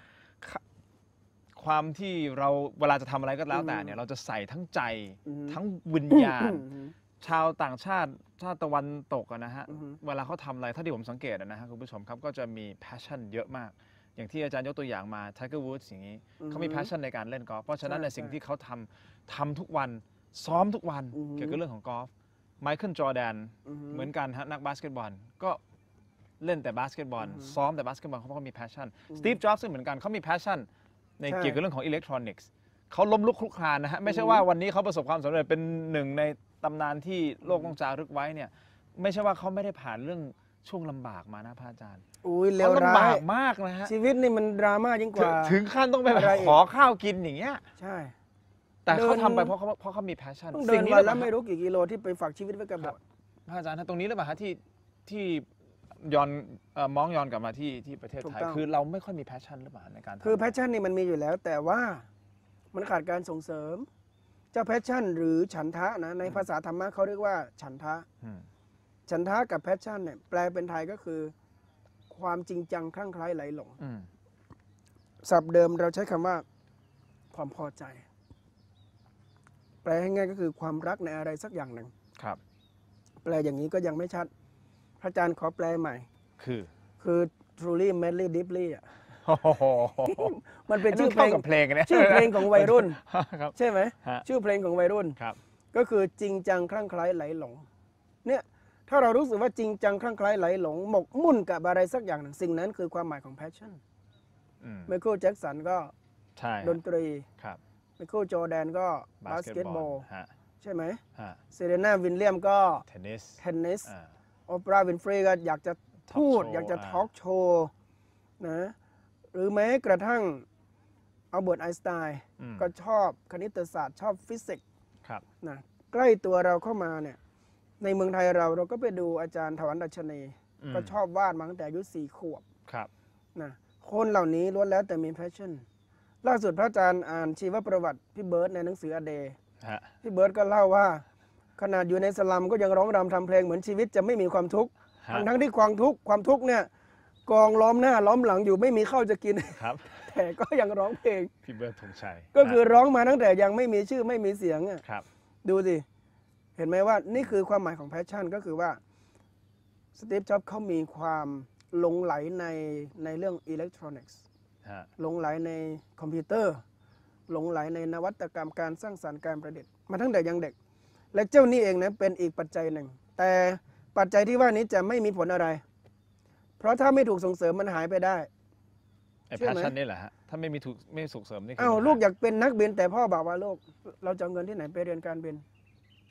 ความที่เราเวลาจะทำอะไรก็แล้วแต่เนี่ยเราจะใส่ทั้งใจ ทั้งวิญญาณ ชาวต่างชาติตะวันตกอะนะฮะอือฮึเวลาเขาทำอะไรเท่าที่ผมสังเกตอะนะฮะคุณผู้ชมครับก็จะมี passion เยอะมาก อย่างที่อาจารย์ยกตัวอย่างมา Tiger Woods อย่างนี้เขามี passion ในการเล่นกอล์ฟเพราะฉะนั้นในสิ่งที่เขาทำทุกวันซ้อมทุกวันเกี่ยวกับเรื่องของกอล์ฟไมเคิลจอร์แดนเหมือนกันฮะนักบาสเกตบอลก็เล่นแต่บาสเกตบอลซ้อมแต่บาสเกตบอลเพราะเขามี passion สตีฟจ็อบส์เหมือนกันเขามี passion ในเกี่ยวกับเรื่องของอิเล็กทรอนิกส์เขาล้มลุกคลุกคลานนะฮะไม่ใช่ว่าวันนี้เขาประสบความสำเร็จเป็นหนึ่งในตำนานที่โลกต้องจารึกไว้เนี่ยไม่ใช่ว่าเขาไม่ได้ผ่านเรื่องช่วงลำบากมานะพระอาจารย์อุ้ยเลเขาวร้าลำบาย กมากนะฮะชีวิตนี่มันดราม่ายิ่งกว่าถึงขั้นต้องไปอะไรอีกขอข้าวกินอย่างเงี้ยใช่แต่เขาเดินทำไปเพราะเขามี passion ต้องเดินนี้วันหแล้วรือเปไม่ล่ารู้กี่กิโลที่ไปฝากชีวิตไว้กับโบสถ์พระอาจารย์ฮะตรงนี้หรือเปล่าฮะที่ย้อนมองย้อนกลับมาที่ประเทศไทยคือเราไม่ค่อยมี passion หรือเปล่าในการทำคือแพชชั่นนี่มันมีอยู่แล้ว แต่ว่ามันขาดการส่งเสริม เจ้าแพชชั่นหรือฉันทะนะในภาษาธรรมะเขาเรียกว่าฉันทะอืมฉันทะกับแพชชั่นเนี่ยแปลเป็นไทยก็คือ ความจริงจังคลั่งไคล้ไหลหลงอืมศัพท์เดิมเราใช้คำว่าความพอใจ แปลให้ง่ายก็คือความรักในอะไรสักอย่างหนึ่งครับแปลอย่างนี้ก็ยังไม่ชัด พระอาจารย์ขอแปลใหม่คือ truly madly deeply อ่ะโอ้โหมันเป็นชื่อเพลงเข้ากับเพลงเนี่ยชื่อเพลงของวัยรุ่นครับใช่ไหมฮะชื่อเพลงของวัยรุ่นครับก็คือจริงจังคลั่งไคล้ไหลหลง เนี่ยถ้าเรารู้สึกว่าจริงจังคลั่งไคล้ไหลหลง หมกมุ่นกับอะไรสักอย่างหนึ่งสิ่งนั้นคือความหมายของ passion อืมไมเคิลแจ็คสันก็ใช่ดนตรีครับไมเคิลจอร์แดนก็บาสเกตบอลฮะใช่ไหมฮะเซเรนาวินเลียมก็เทนนิสเทนนิสอ่าโอปราห์วินฟรีก็อยากจะพูด Talk show อยากจะอ่าทอล์กโชว์นะหรือแม้กระทั่งอัลเบิร์ตไอน์สไตน์อืมก็ชอบคณิตศาสตร์ชอบฟิสิกส์ครับนะใกล้ตัวเราเข้ามาเนี่ยในเมืองไทยเราก็ไปดูอาจารย์ถวันดัชนี ก็ชอบวาดมาตั้งแต่อายุ4 ขวบครับนะคนเหล่านี้ล้วนแล้วแต่มีแพชชั่นล่าสุดพระอาจารย์อ่านชีวประวัติพี่เบิร์ตในหนังสืออเดย์ฮะพี่เบิร์ตก็เล่าว่า ขนาดอยู่ในสลัมก็ยังร้องรำทำเพลงเหมือนชีวิตจะไม่มีความทุกข์ฮะทั้งที่ความทุกข์เนี่ยกองล้อมหน้าล้อมหลังอยู่ไม่มีข้าวจะกินครับแต่ก็ยังร้องเพลงพี่เบิร์ดธงชัยก็คือร้องมาตั้งแต่ยังไม่มีชื่อไม่มีเสียงอะครับดูสิ เห็นไหมว่านี่คือความหมายของแพชชั่นก็คือว่าสตีฟจ็อบส์เขามีความหลงไหลในเรื่องอิเล็กทรอนิกส์ฮะหลงไหลในคอมพิวเตอร์ หลงไหลในนวัตกรรมการสร้างสรรค์การประดิษฐ์มาตั้งแต่ยังเด็ก และเจ้านี่เองนะเป็นอีกปัจจัยหนึ่ง แต่ปัจจัยที่ว่านี้จะไม่มีผลอะไร เพราะถ้าไม่ถูกส่งเสริมมันหายไปได้ไอ้เชื่อไหม passion นี่แหละฮะถ้าไม่มีสุขเสริมนี่คือ้าวปัญหลูกอยากเป็นนักบินแต่พ่อบอกว่าลูกเราจะเอาเงินที่ไหนไปเรียนการบิน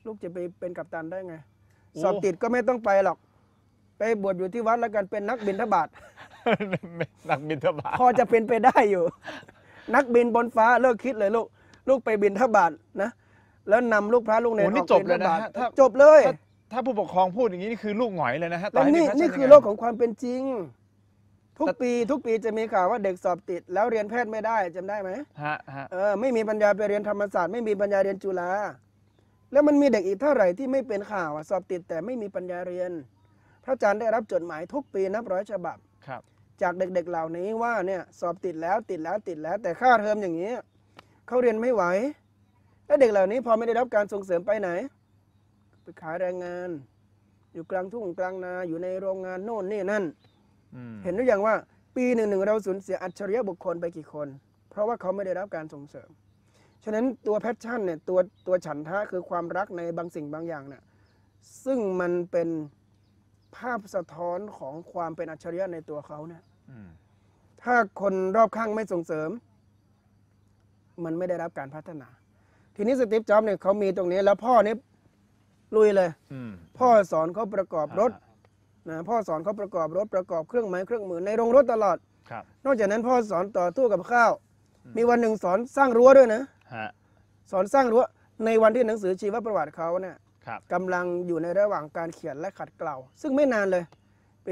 ลูกจะไปเป็นกัปตันได้ไงโอ้สอบติดก็ไม่ต้องไปหรอก ไปบวชอยู่ที่วัดแล้วกันเป็นนักบินทบาทนักบินทบาทพอจะเป็นไปได้อยู่ นักบินบนฟ้าเลิกคิดเลยลูกไปบินทบาทนะ แล้วนำลูกพระลูกเนรโอ้นี่ออกจบเลยบิณฑบาตนะฮะถ้าจบเลยถ้าผู้ปกครองพูดอย่างนี้นี่คือลูกหงอยเลยนะฮะต่แล้อวให้มีนี่แพชชั่นี่ยังไงคือโลกของความเป็นจริง ทุกปีจะมีข่าวว่าเด็กสอบติด แล้วเรียนแพทย์ไม่ได้จำได้ไหมฮะฮะไม่มีปัญญาไปเรียนธรรมศาสตร์ไม่มีปัญญาเรียนจุฬาแล้วมันมีเด็กอีกเท่าไหร่ที่ไม่เป็นข่าวสอบติดแต่ไม่มีปัญญาเรียน พระอาจารย์ได้รับจดหมายทุกปีนับร้อยฉบับครับจากเด็กๆเหล่านี้ว่าเนี่ยสอบติดแล้วแต่ค่าเทอมอย่างนี้เขาเรียนไม่ไหว แล้วเด็กเหล่านี้พอไม่ได้รับการส่งเสริมไปไหนไปขายแรงงาน อยู่กลางทุ่งกลางนาอยู่ในโรงงานโน่นนี่นั่นอืมเห็นหรือยังว่าปีหนึ่งเราสูญเสียอัจฉริยะบุคคลไปกี่คน เพราะว่าเขาไม่ได้รับการส่งเสริม ฉะนั้นตัวแพชชั่นเนี่ยตัวฉันทะคือความรักในบางสิ่งบางอย่างเนี่ยซึ่งมันเป็นภาพสะท้อนของความเป็นอัจฉริยะในตัวเขาเนี่ยอืมถ้าคนรอบข้างไม่ส่งเสริม มันไม่ได้รับการพัฒนา ทีนี้สตีฟจ็อบส์เนี่ยเขามีตรงนี้แล้วพ่อเนี่ยลุยเลยอืมพ่อสอนเขาประกอบรถนะพ่อสอนเขาประกอบรถประกอบเครื่องไม้เครื่องมือในโรงรถตลอดครับนอกจากนั้นพ่อสอนต่อตู้กับข้าว มีวันหนึ่งสอนสร้างรั้วด้วยนะฮะสอนสร้างรั้วในวันที่หนังสือชีวประวัติเขาเนี่ยครับกำลังอยู่ในระหว่างการเขียนและขัดเกลาซึ่งไม่นานเลย ปี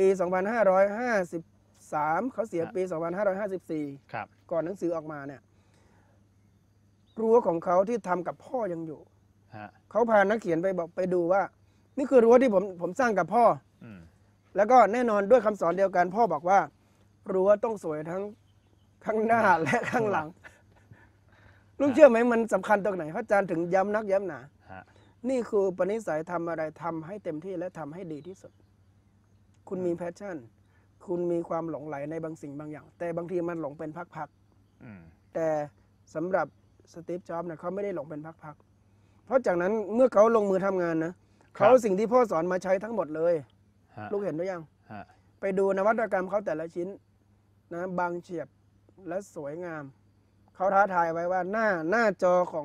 2553 เขาเสียปี 2554 ครับก่อนหนังสือออกมาเนี่ยรั้วของเขาที่ทำกับพ่อยังอยู่ฮะเขาพานักเขียนไปบอกไปดูว่า นี่คือรั้วที่ผมสร้างกับพ่ออืมแล้วก็แน่นอนด้วยคำสอนเดียวกัน พ่อบอกว่ารั้วต้องสวยทั้งข้างหน้าและข้างหลังลุงเชื่อไหมมันสำคัญตรงไหนพระอาจารย์ถึงย้ำนักย้ำหนาฮะนี่คือปณิสัยทำอะไรทำให้เต็มที่และทำให้ดีที่สุด คุณมีแพชชั่น คุณมีความหลงไหลในบางสิ่งบางอย่าง แต่บางทีมันหลงเป็นพักอืมๆแต่สำหรับสตีฟจ็อบส์เนี่ยเขาไม่ได้หลงเป็นพักๆเพราะจากนั้นเมื่อเขาลงมือทำงานนะเขาเอาสิ่งที่พ่อสอนมาใช้ทั้งหมดเลยฮะลูกเห็นหรือยังฮะไปดูนวัตกรรมเขาแต่ละชิ้นนะบางเฉียบและสวยงาม เขาท้าทายไว้ว่าหน้าจอของ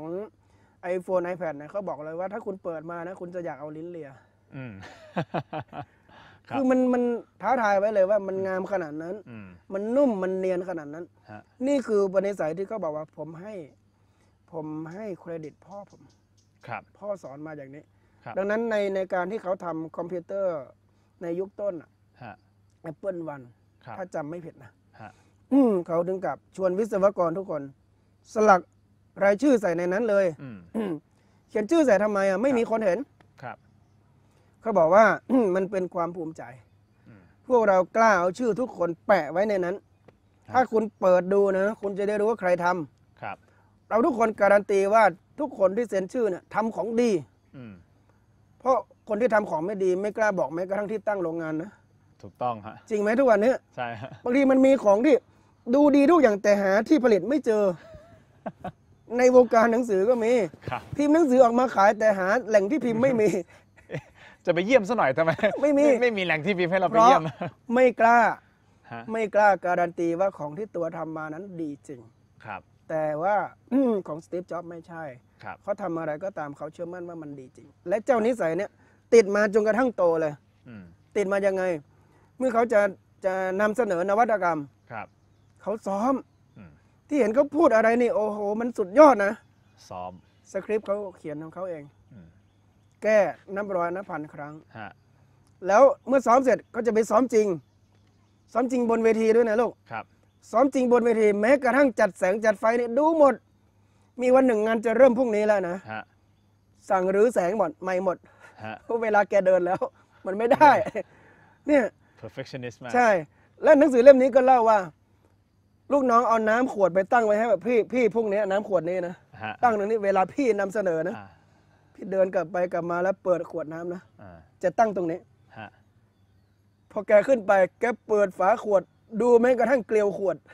iPhone iPad เนี่ยเขาบอกเลยว่าถ้าคุณเปิดมานะคุณจะอยากเอาลิ้นเลียอืม ครับคือมันท้าทายไว้เลยว่ามันงามขนาดนั้นอืมมันนุ่มมันเนียนขนาดนั้นฮะนี่คือปณิสัยที่เขาบอกว่าผมให้เครดิตพ่อผมครับพ่อสอนมาอย่างนี้ครับดังนั้นในการที่เขาทำคอมพิวเตอร์ในยุคต้นฮะ Apple 1 ครับถ้าจำไม่ผิดนะฮะเขาถึงกับชวนวิศวกรทุกคน สลักรายชื่อใส่ในนั้นเลยอืมเขียนชื่อใส่ทำไมไม่มีคนเห็นครับเขาบอกว่า มันเป็นความภูมิใจอืมพวกเรากล้าเอาชื่อทุกคนแปะไว้ในนั้นครับถ้าคุณเปิดดูนะ คุณจะได้รู้ว่าใครทำครับเราทุกคนการันตีว่าทุกคนที่เซ็นชื่อเนี่ยทำของดีอืมเพราะคนที่ทำของไม่ดีไม่กล้าบอกแม้กระทั่งที่ตั้งโรงงานนะถูกต้องฮะจริงไหมทุกวันนี้ใช่ฮะบางทีมันมีของที่ดูดีทุกอย่างแต่หาที่ผลิตไม่เจอ ในวงการหนังสือก็มีครับพิมพ์หนังสือออกมาขายแต่หาแหล่งที่พิมพ์ไม่มีจะไปเยี่ยมซะหน่อยทำไมไม่มีไม่มีแหล่งที่พิมพ์ให้เราเพไปราะเยี่ยมไม่กล้าฮะไม่กล้าการันตีว่าของที่ตัวทำมานั้นดีจริงครับแต่ว่าของสตีฟจ็อบส์ไม่ใช่ครับเขาทำอะไรก็ตามเขาเชื่อมั่นว่ามันดีจริง และเจ้านิสัยเนี่ยติดมาจนกระทั่งโตเลยอืมติดมายังไง เมื่อเขาจะนำเสนอนวัตกรรมครับเขาซ้อมอืมที่เห็นเขาพูดอะไรนี่โอ้โหมันสุดยอดนะซ้อมสคริปต์เขาเขียนของเขาเองอืมแก้นับร้อยนับพันครั้งฮะแล้วเมื่อซ้อมเสร็จก็จะไปซ้อมจริง ซ้อมจริงบนเวทีด้วยนะลูกครับซ้อมจริงบนเวทีแม้กระทั่งจัดแสงจัดไฟเนี่ยดูหมด มีวันหนึ่งงานจะเริ่มพรุ่งนี้แล้วนะฮะสั่งรื้อแสงหมดไม่หมดฮะเพราะเวลาแกเดินแล้ว มันไม่ได้ เนี่ย perfectionist มากใช่ และหนังสือเล่มนี้ก็เล่าว่า ลูกน้องเอาน้ำขวดไปตั้งไว้ให้แบบพี่พรุ่งนี้น้ำขวดนี้นะฮะตั้งตรงนี้เวลาพี่นำเสนอนะอ่าพี่เดินกลับไปกลับมาแล้วเปิดขวดน้ำนะอ่าจะตั้งตรงนี้ฮะพอแกขึ้นไปแกเปิดฝาขวด ดูแม้กระทั่งเกลียวขวด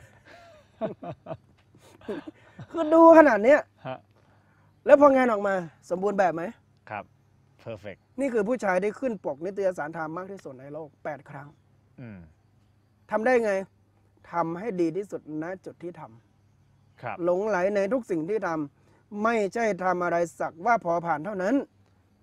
คือดูขนาดเนี้ยฮะแล้วพองานออกมาสมบูรณ์แบบไหมครับ perfect นี่คือผู้ชายที่ขึ้นปกนิตยสารไทม์มากที่สุดในโลก 8 ครั้งอืมทำได้ไงทำให้ดีที่สุดณจุดที่ทำครับหลงไหลในทุกสิ่งที่ทำไม่ใช่ทำอะไรสักว่าพอผ่านเท่านั้น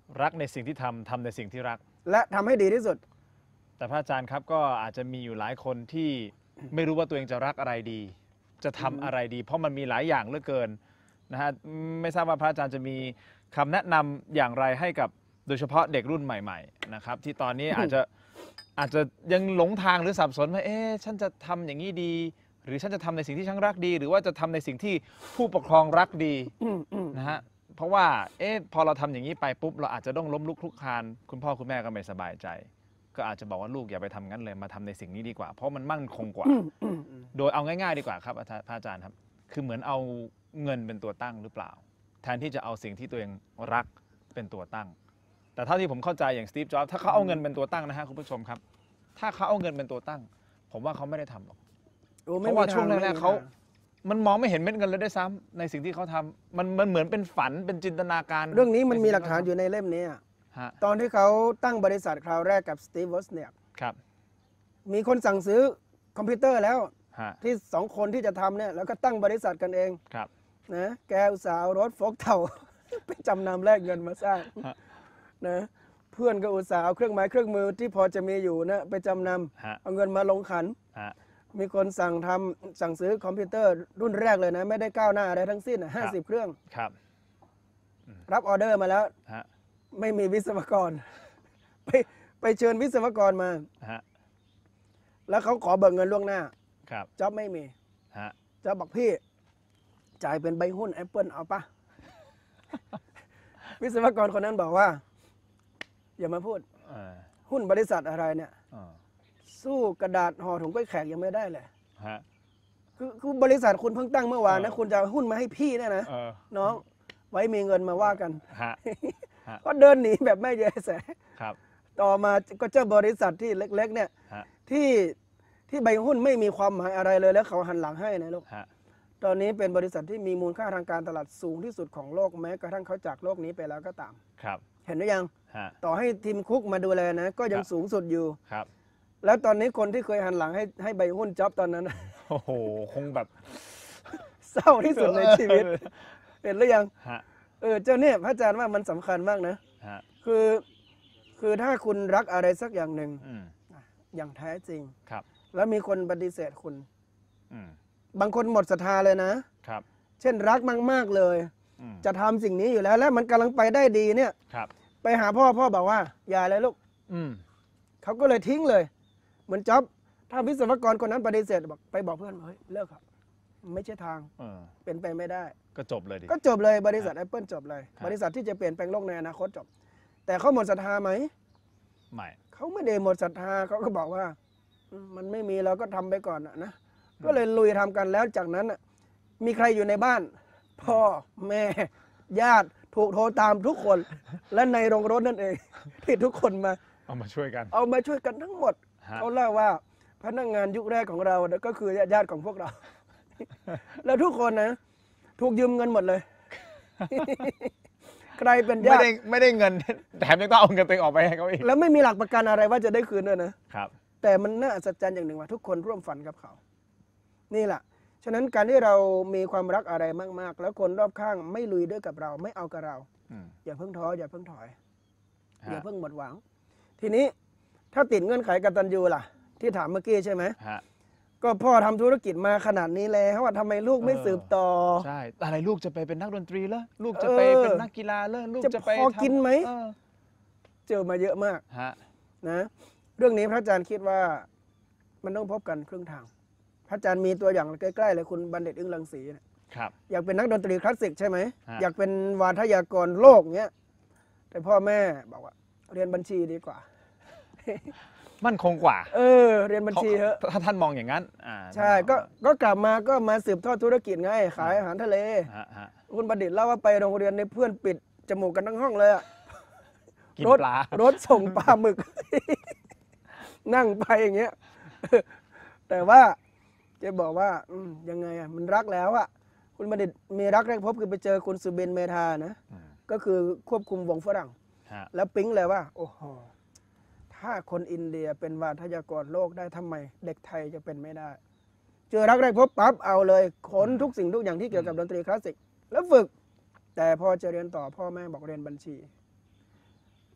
รักในสิ่งที่ทำในสิ่งที่รักและทำให้ดีที่สุดแต่พระอาจารย์ครับก็อาจจะมีอยู่หลายคนที่ไม่รู้ว่าตัวเองจะรักอะไรดี จะทำอะไรดี เพราะมันมีหลายอย่างเหลือเกินนะฮะไม่ทราบว่าพระอาจารย์จะมีคำแนะนำอย่างไรให้กับโดยเฉพาะเด็กรุ่นใหม่ๆนะครับที่ตอนนี้อาจจะยังหลงทางหรือสับสนว่าฉันจะทำอย่างนี้ดี หรือฉันจะทำในสิ่งที่ฉันรักดี หรือว่าจะทำในสิ่งที่ผู้ปกครองรักดีนะฮะเพราะว่าพอเราทำอย่างนี้ไปปุ๊บเราอาจจะต้องล้มลุกคลุกคลานคุณพ่อคุณแม่ก็ไม่สบายใจ ก็อาจจะบอกว่าลูกอย่าไปทำงั้นเลยมาทำในสิ่งนี้ดีกว่า เพราะมันมั่นคงกว่า โดยเอาง่ายๆดีกว่าครับพระอาจารย์ครับคือเหมือนเอาเงินเป็นตัวตั้งหรือเปล่า แทนที่จะเอาสิ่งที่ตัวเองรักเป็นตัวตั้ง แต่เท่าที่ผมเข้าใจอย่างสตีฟ จ็อบส์ถ้าเขาเอาเงินเป็นตัวตั้งนะฮะคุณผู้ชมครับถ้าเขาเอาเงินเป็นตัวตั้งผมว่าเขาไม่ได้ทำหรอกเพราะว่าช่วงแรกๆเขามันมองไม่เห็นเม็ดเงินเลยด้วยซ้ำในสิ่งที่เขาทำมันเหมือนเป็นฝันเป็นจินตนาการเรื่องนี้มันมีหลักฐานอยู่ในเล่มนี้ตอนที่เขาตั้งบริษัทคราวแรกกับสตีฟ วอซเนียกครับมีคนสั่งซื้อคอมพิวเตอร์แล้วที่2 คนที่จะทำเนี่ยแล้วก็ตั้งบริษัทกันเองครับนะแกอุตส่าห์เอารถโฟล์คเทา ไปจำนำแลกเงินมาสร้างนะเพื่อนก็อุตส่าห์เอาเครื่องไม้เครื่องมือที่พอจะมีอยู่นะไปจำนำเอาเงินมาลงขันมีคนสั่งซื้อคอมพิวเตอร์รุ่นแรกเลยนะไม่ได้ก้าวหน้าอะไรทั้งสิ้น50 เครื่องครับรับออเดอร์มาแล้วไม่มีวิศวกรไปเชิญวิศวกรมาแล้วเขาขอเบิกเงินล่วงหน้าจ๊อบไม่มีจ๊อบบอกพี่จ่ายเป็นใบหุ้น Apple เอาปะ วิศวกรคนนั้นบอกว่าอย่ามาพูดหุ้นบริษัทอะไรเนี่ยสู้กระดาษห่อถุงกล้วยแขกยังไม่ได้เลยคือบริษัทคุณเพิ่งตั้งเมื่อวานนะคุณจะหุ้นมาให้พี่เนี่ยนะน้องไว้มีเงินมาว่ากันก็เดินหนีแบบไม่แยแสต่อมาก็เจ้าบริษัทที่เล็กๆเนี่ยที่ใบหุ้นไม่มีความหมายอะไรเลยแล้วเขาหันหลังให้นะลูกตอนนี้เป็นบริษัทที่มีมูลค่าทางการตลาดสูงที่สุดของโลกแม้กระทั่งเขาจากโลกนี้ไปแล้วก็ตามเห็นหรือยังต่อให้ทีมคุกมาดูแลนะก็ยังสูงสุดอยู่แล้วตอนนี้คนที่เคยหันหลังให้ใบหุ้นจ็อบตอนนั้นโอ้โหคงแบบเศร้าที่สุดในชีวิตเห็นหรือยังเจ้าเนี่ยพระอาจารย์ว่ามันสำคัญมากนะคือถ้าคุณรักอะไรสักอย่างหนึ่งอย่างแท้จริงแล้วมีคนปฏิเสธคุณบางคนหมดศรัทธาเลยนะเช่นรักมากๆเลยจะทำสิ่งนี้อยู่แล้วและมันกำลังไปได้ดีเนี่ยไปหาพ่อบอกว่าอย่าเลยลูกเขาก็เลยทิ้งเลยเหมือนจ๊อบถ้าวิศวกรคนนั้นปฏิเสธไปบอกเพื่อนเฮ้ยเลิกครับไม่ใช่ทางเป็นไปไม่ได้ก็จบเลยดิก็จบเลยบริษัท Apple จบเลยบริษัทที่จะเปลี่ยนแปลงโลกในอนาคตจบแต่เขาหมดศรัทธาไหมไม่เขาไม่ได้หมดศรัทธาเขาก็บอกว่ามันไม่มีเราก็ทำไปก่อนนะก็เลยลุยทำกันแล้วจากนั้นมีใครอยู่ในบ้านพ่อแม่ญาติถูกโทรตามทุกคนและในโรงรถนั่นเองที่ทุกคนเอามาช่วยกันทั้งหมดเขาเล่าว่าพนักงานยุคแรกของเราก็คือญาติของพวกเราแล้วทุกคนนะถูกยืมเงินหมดเลยใครเป็นญาติไม่ได้เงินแถมยังต้องเอาเงินตัวเองออกไปให้เขาอีกแล้วไม่มีหลักประกันอะไรว่าจะได้คืนด้วยนะครับแต่มันน่าอัศจรรย์อย่างหนึ่งว่าทุกคนร่วมฝันกับเขานี่แหละฉะนั้นการที่เรามีความรักอะไรมากๆแล้วคนรอบข้างไม่ลุยด้วยกับเราไม่เอากับเราอย่าเพิ่งท้ออย่าเพิ่งถอยอย่าเพิ่งหมดหวังทีนี้ถ้าติดเงื่อนไขกตัญญูล่ะที่ถามเมื่อกี้ใช่ไหมก็พ่อทำธุรกิจมาขนาดนี้แล้วว่าทำไมลูกไม่สืบต่อใช่อะไรลูกจะไปเป็นนักดนตรีแล้วลูกจะไปเป็นนักกีฬาแล้วลูกจะไปพอกินไหมเจอมาเยอะมากนะเรื่องนี้พระอาจารย์คิดว่ามันต้องพบกันครึ่งทางพระอาจารย์มีตัวอย่างใกล้ๆเลยคุณบัณฑิตอึ้งรังสีอยากเป็นนักดนตรีคลาสสิกใช่ไหมอยากเป็นวาทยากรโลกเงี้ยแต่พ่อแม่บอกว่าเรียนบัญชีดีกว่ามั่นคงกว่าเรียนบัญชีเถอะถ้าท่านมองอย่างนั้นใช่ก็กลับมาก็มาสืบทอดธุรกิจไงขายอาหารทะเลคุณบัณฑิตเล่าว่าไปโรงเรียนในเพื่อนปิดจมูกกันทั้งห้องเลยรถส่งปลาหมึกนั่งไปอย่างเงี้ยแต่ว่าจะบอกว่ายังไงมันรักแล้วคุณบัณฑิตมีรักแรกพบคือไปเจอคุณสุบินเมธานะก็คือควบคุมวงฝรั่งแล้วปิ๊งเลยว่าโอ้โหถ้าคนอินเดียเป็นวาทยากรโลกได้ทำไมเด็กไทยจะเป็นไม่ได้เจอรักแรกพบปั๊บเอาเลยค้นทุกสิ่งทุกอย่างที่เกี่ยวกับดนตรีคลาสสิกแล้วฝึกแต่พอจะเรียนต่อพ่อแม่บอกเรียนบัญชี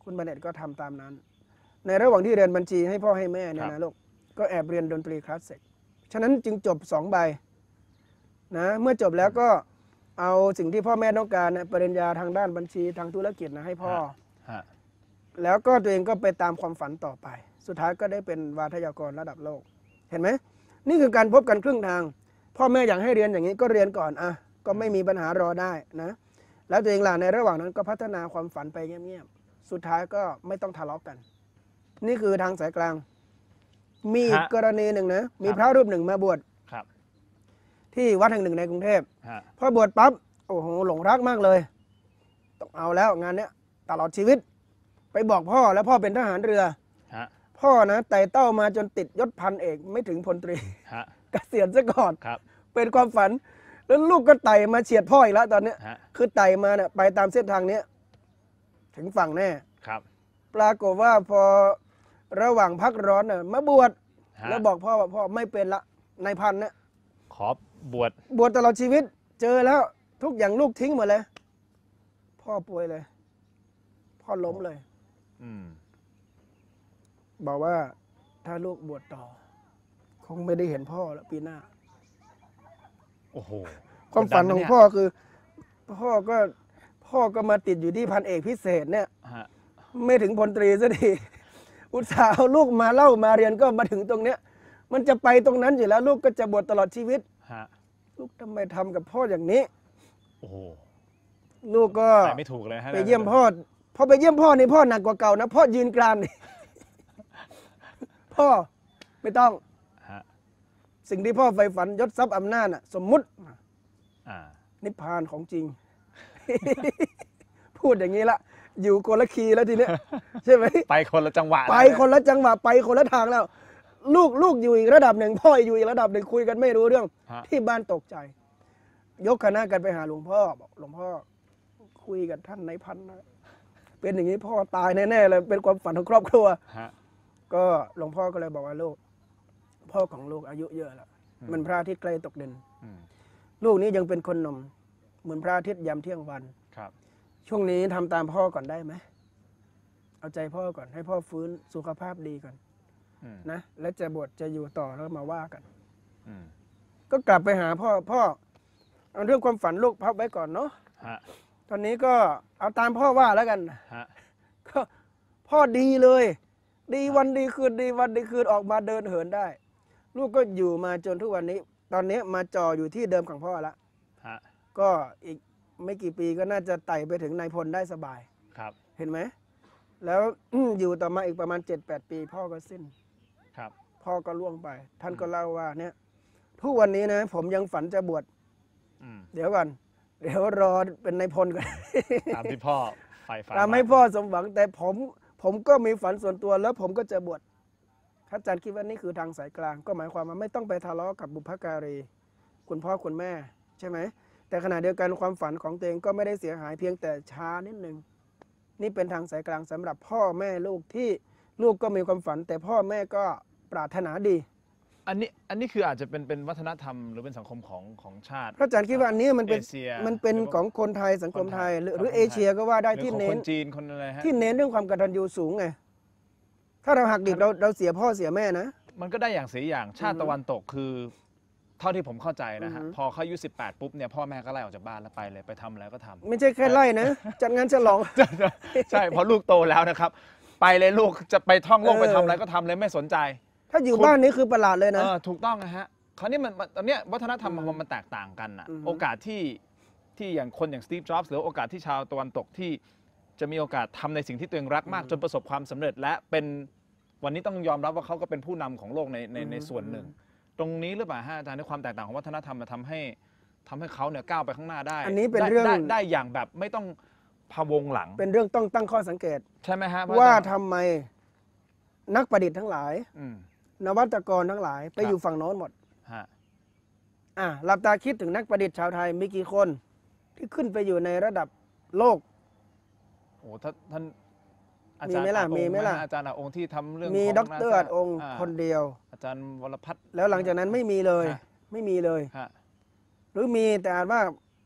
คุณบัณฑิตก็ทำตามนั้น ในระหว่างที่เรียนบัญชีให้พ่อให้แม่เนี่ยครันะบลูกก็แอบเรียนดนตรีคลาสสิกฉะนั้นจึงจบ2 ใบนะเมื่อจบแล้วก็เอาสิ่งที่พ่อแม่ต้องการนะปริญญาทางด้านบัญชีทางธุรกิจนะให้พ่อฮะแล้วก็ตัวเองก็ไปตามความฝันต่อไป สุดท้ายก็ได้เป็นวาทยากรระดับโลก เห็นไหมนี่คือการพบกันครึ่งทาง พ่อแม่อยากให้เรียนอย่างนี้ก็เรียนก่อนอ่ะก็ไม่มีปัญหารอได้นะแล้วตัวเองล่ะในระหว่างนั้นก็พัฒนาความฝันไปเงียบๆสุดท้ายก็ไม่ต้องทะเลาะกัน นี่คือทางสายกลาง มีอีกฮะกรณีหนึ่งนะมีครับพระรูปหนึ่งมาบวชครับที่วัดแห่งหนึ่งในกรุงเทพฮะพอบวชปั๊บโอ้โหหลงรักมากเลยต้องเอาแล้วงานเนี้ยตลอดชีวิต ไปบอกพ่อแล้วพ่อเป็นทหารเรือฮะพ่อนะไต่เต้ามาจนติดยศพันเอกไม่ถึงพลตรีฮะเกษียณซะก่อนครับเป็นความฝัน แล้วลูกก็ไต่มาเฉียดพ่ออีกแล้วตอนเนี้ยฮะคือไต่มาเนี่ยไปตามเส้นทางเนี้ยถึงฝั่งแน่ครับปรากฏว่าพอระหว่างพักร้อนน่ะมาบวชฮะแล้วบอกพ่อว่าพ่อไม่เป็นละนายพันเนี่ยขอบวชบวชตลอดชีวิต เจอแล้วทุกอย่างลูกทิ้งหมดเลย พ่อป่วยเลย พ่อล้มเลยอืมบอกว่าถ้าลูกบวชต่อ คงไม่ได้เห็นพ่อแล้วปีหน้าโอ้โหความฝันของกดดัะเยพ่อคือ พ่อก็มาติดอยู่ที่พันเอกพิเศษเนี่ยฮะไม่ถึงพลตรีซะทีอุตส่าห์เอาลูกมาเล่ามาเรียนก็มาถึงตรงเนี้ย มันจะไปตรงนั้นอยู่แล้ว ลูกก็จะบวชตลอดชีวิตฮะลูกทำไมทำกับพ่ออย่างนี้โอ้โหลูกก็ไปไม่ถูกเลยฮะไปเยี่ยมพ่อพอไปเยี่ยมพ่อนี่พ่อหนักกว่าเก่านะพ่อยืนกรานนี่ พ่อไม่ต้องฮะสิ่งที่พ่อใฝ่ฝันยศทรัพย์อำนาจน่ะ สมมุติอ่านิพพานของจริง พูดอย่างนี้ละอยู่คนละคีย์แล้วทีเนี้ย ใช่ไหมไปคนละจังหวะไปคนละจังหวะไปคนละทางแล้ว ลูกอยู่อีกระดับหนึ่งพ่ออยู่อีกระดับหนึ่งคุยกันไม่รู้เรื่องฮะที่บ้านตกใจ ยกคณะกันไปหาหลวงพ่อบอกหลวงพ่อคุยกับท่านนายพันนะเป็นอย่างนี้พ่อตายแน่ๆเลยเป็นความฝันของครอบครัวฮะก็หลวงพ่อก็เลยบอกว่าลูกพ่อของลูกอายุเยอะแล้วอืมมันพระอาทิตย์ใกล้ตกดินอืมลูกนี้ยังเป็นคนหนุ่มเหมือนพระอาทิตย์ยามเที่ยงวันครับช่วงนี้ทำตามพ่อก่อนได้ไหมเอาใจพ่อก่อนให้พ่อฟื้นสุขภาพดีก่อนอืมนะแล้วจะบวชจะอยู่ต่อแล้วมาว่ากันอืมก็กลับไปหาพ่อเอาเรื่องความฝันลูกพับไว้ก่อนเนาะฮะตอนนี้ก็เอาตามพ่อว่าแล้วกันฮะก็พ่อดีเลย ดีวันดีคืนดีวันดีคืนออกมาเดินเหินได้ ลูกก็อยู่มาจนทุกวันนี้ ตอนนี้มาจ่ออยู่ที่เดิมของพ่อละฮะก็อีกไม่กี่ปีก็น่าจะไต่ไปถึงนายพลได้สบายครับเห็นไหมแล้ว อยู่ต่อมาอีกประมาณ 7-8 ปี พ่อก็สิ้นครับพ่อก็ล่วงไป ท่านก็เล่าว่าเนี่ยทุกวันนี้นะ ผมยังฝันจะบวชอืมเดี๋ยวก่อนเดี๋ยวรอเป็นนายพลก่อนตามที่พ่อใฝ่ฝันทำให้พ่อสมหวังแต่ผมก็มีฝันส่วนตัวแล้วผมก็จะบวชถ้าอาจารย์คิดว่านี่คือทางสายกลาง ก็หมายความว่าไม่ต้องไปทะเลาะกับบุพการี คุณพ่อคุณแม่ ใช่ไหมแต่ขณะเดียวกันความฝันของตัวเองก็ไม่ได้เสียหายเพียงแต่ช้านิดนึงนี่เป็นทางสายกลางสำหรับพ่อแม่ลูกที่ลูกก็มีความฝัน แต่พ่อแม่ก็ปรารถนาดีอันนี้คืออาจจะเป็นวัฒนธรรมหรือเป็นสังคมของชาติพระอาจารย์คิดว่าอันนี้มันเป็นเอเชียมันเป็นหรือว่าของคนไทยสังคมไทยหรือคนไทยเอเชียก็ว่าได้หรือที่ของเน้คน นจีนคนอะไรฮะที่เน้นเรื่องความกตัญญูสูงไงถ้าเราหักดิบเราเสียพ่อเสียแม่นะมันก็ได้อย่างเสียอย่างชาติตะวันตกคือ เท่าที่ผมเข้าใจนะฮะอือฮึพอเขาอายุ18ปุ๊บเนี่ยพ่อแม่ก็ไล่ออกจากบ้านแล้วไปเลยไปทำอะไรก็ทำไม่ใช่แค่ไล่นะ จัดงานฉลองใช่พอลูกโตแล้วนะครับ ไปเลยลูกจะไปท่องโลกเออไปทำอะไรก็ทำเลยไม่สนใจถ้าอยู่คุณบ้านนี้คือประหลาดเลยนะถูกต้องนะฮะคราวนี้มันตอนเนี้ยวัฒนธรรมมันแตกต่างกันอ่ะอือฮึโอกาสที่อย่างคนอย่างสตีฟจ็อบส์หรือโอกาสที่ชาวตะวันตกที่จะมีโอกาสทำในสิ่งที่ตัวเองรักมากจนประสบความสำเร็จ และเป็นวันนี้ต้องยอมรับว่าเขาก็เป็นผู้นำของโลกในส่วนหนึ่ง ตรงนี้หรือเปล่าฮะอาจารย์ในความแตกต่างของวัฒนธรรมมาทำให้เขาเนี่ยก้าวไปข้างหน้าได้อันนี้เป็นได้เรื่องได้อย่างแบบไม่ต้องพะวงหลังเป็นเรื่องต้องตั้งข้อสังเกตใช่ไหมฮะว่าพระอจรย์ทำไมนักประดิษฐ์ทั้งหลายอืมนวัตกรทั้งหลาย ไปครับอยู่ฝั่งโน้นหมดฮะหลับตาคิดถึงนักประดิษฐ์ชาวไทยมีกี่คน ที่ขึ้นไปอยู่ในระดับโลกโอ้ท่านอามีจารย์ไหมล่ะอาองค์มีไหมล่ะอาจารย์อาองค์ที่ทำเรื่องมีของด็อกเตอร์ NASA อัดองค์าคนเดียวอาจารย์วรพัฒน์แล้วหลังจากนั้นไม่มีเลยฮะไม่มีเลยฮะหรือมีแต่อาจว่า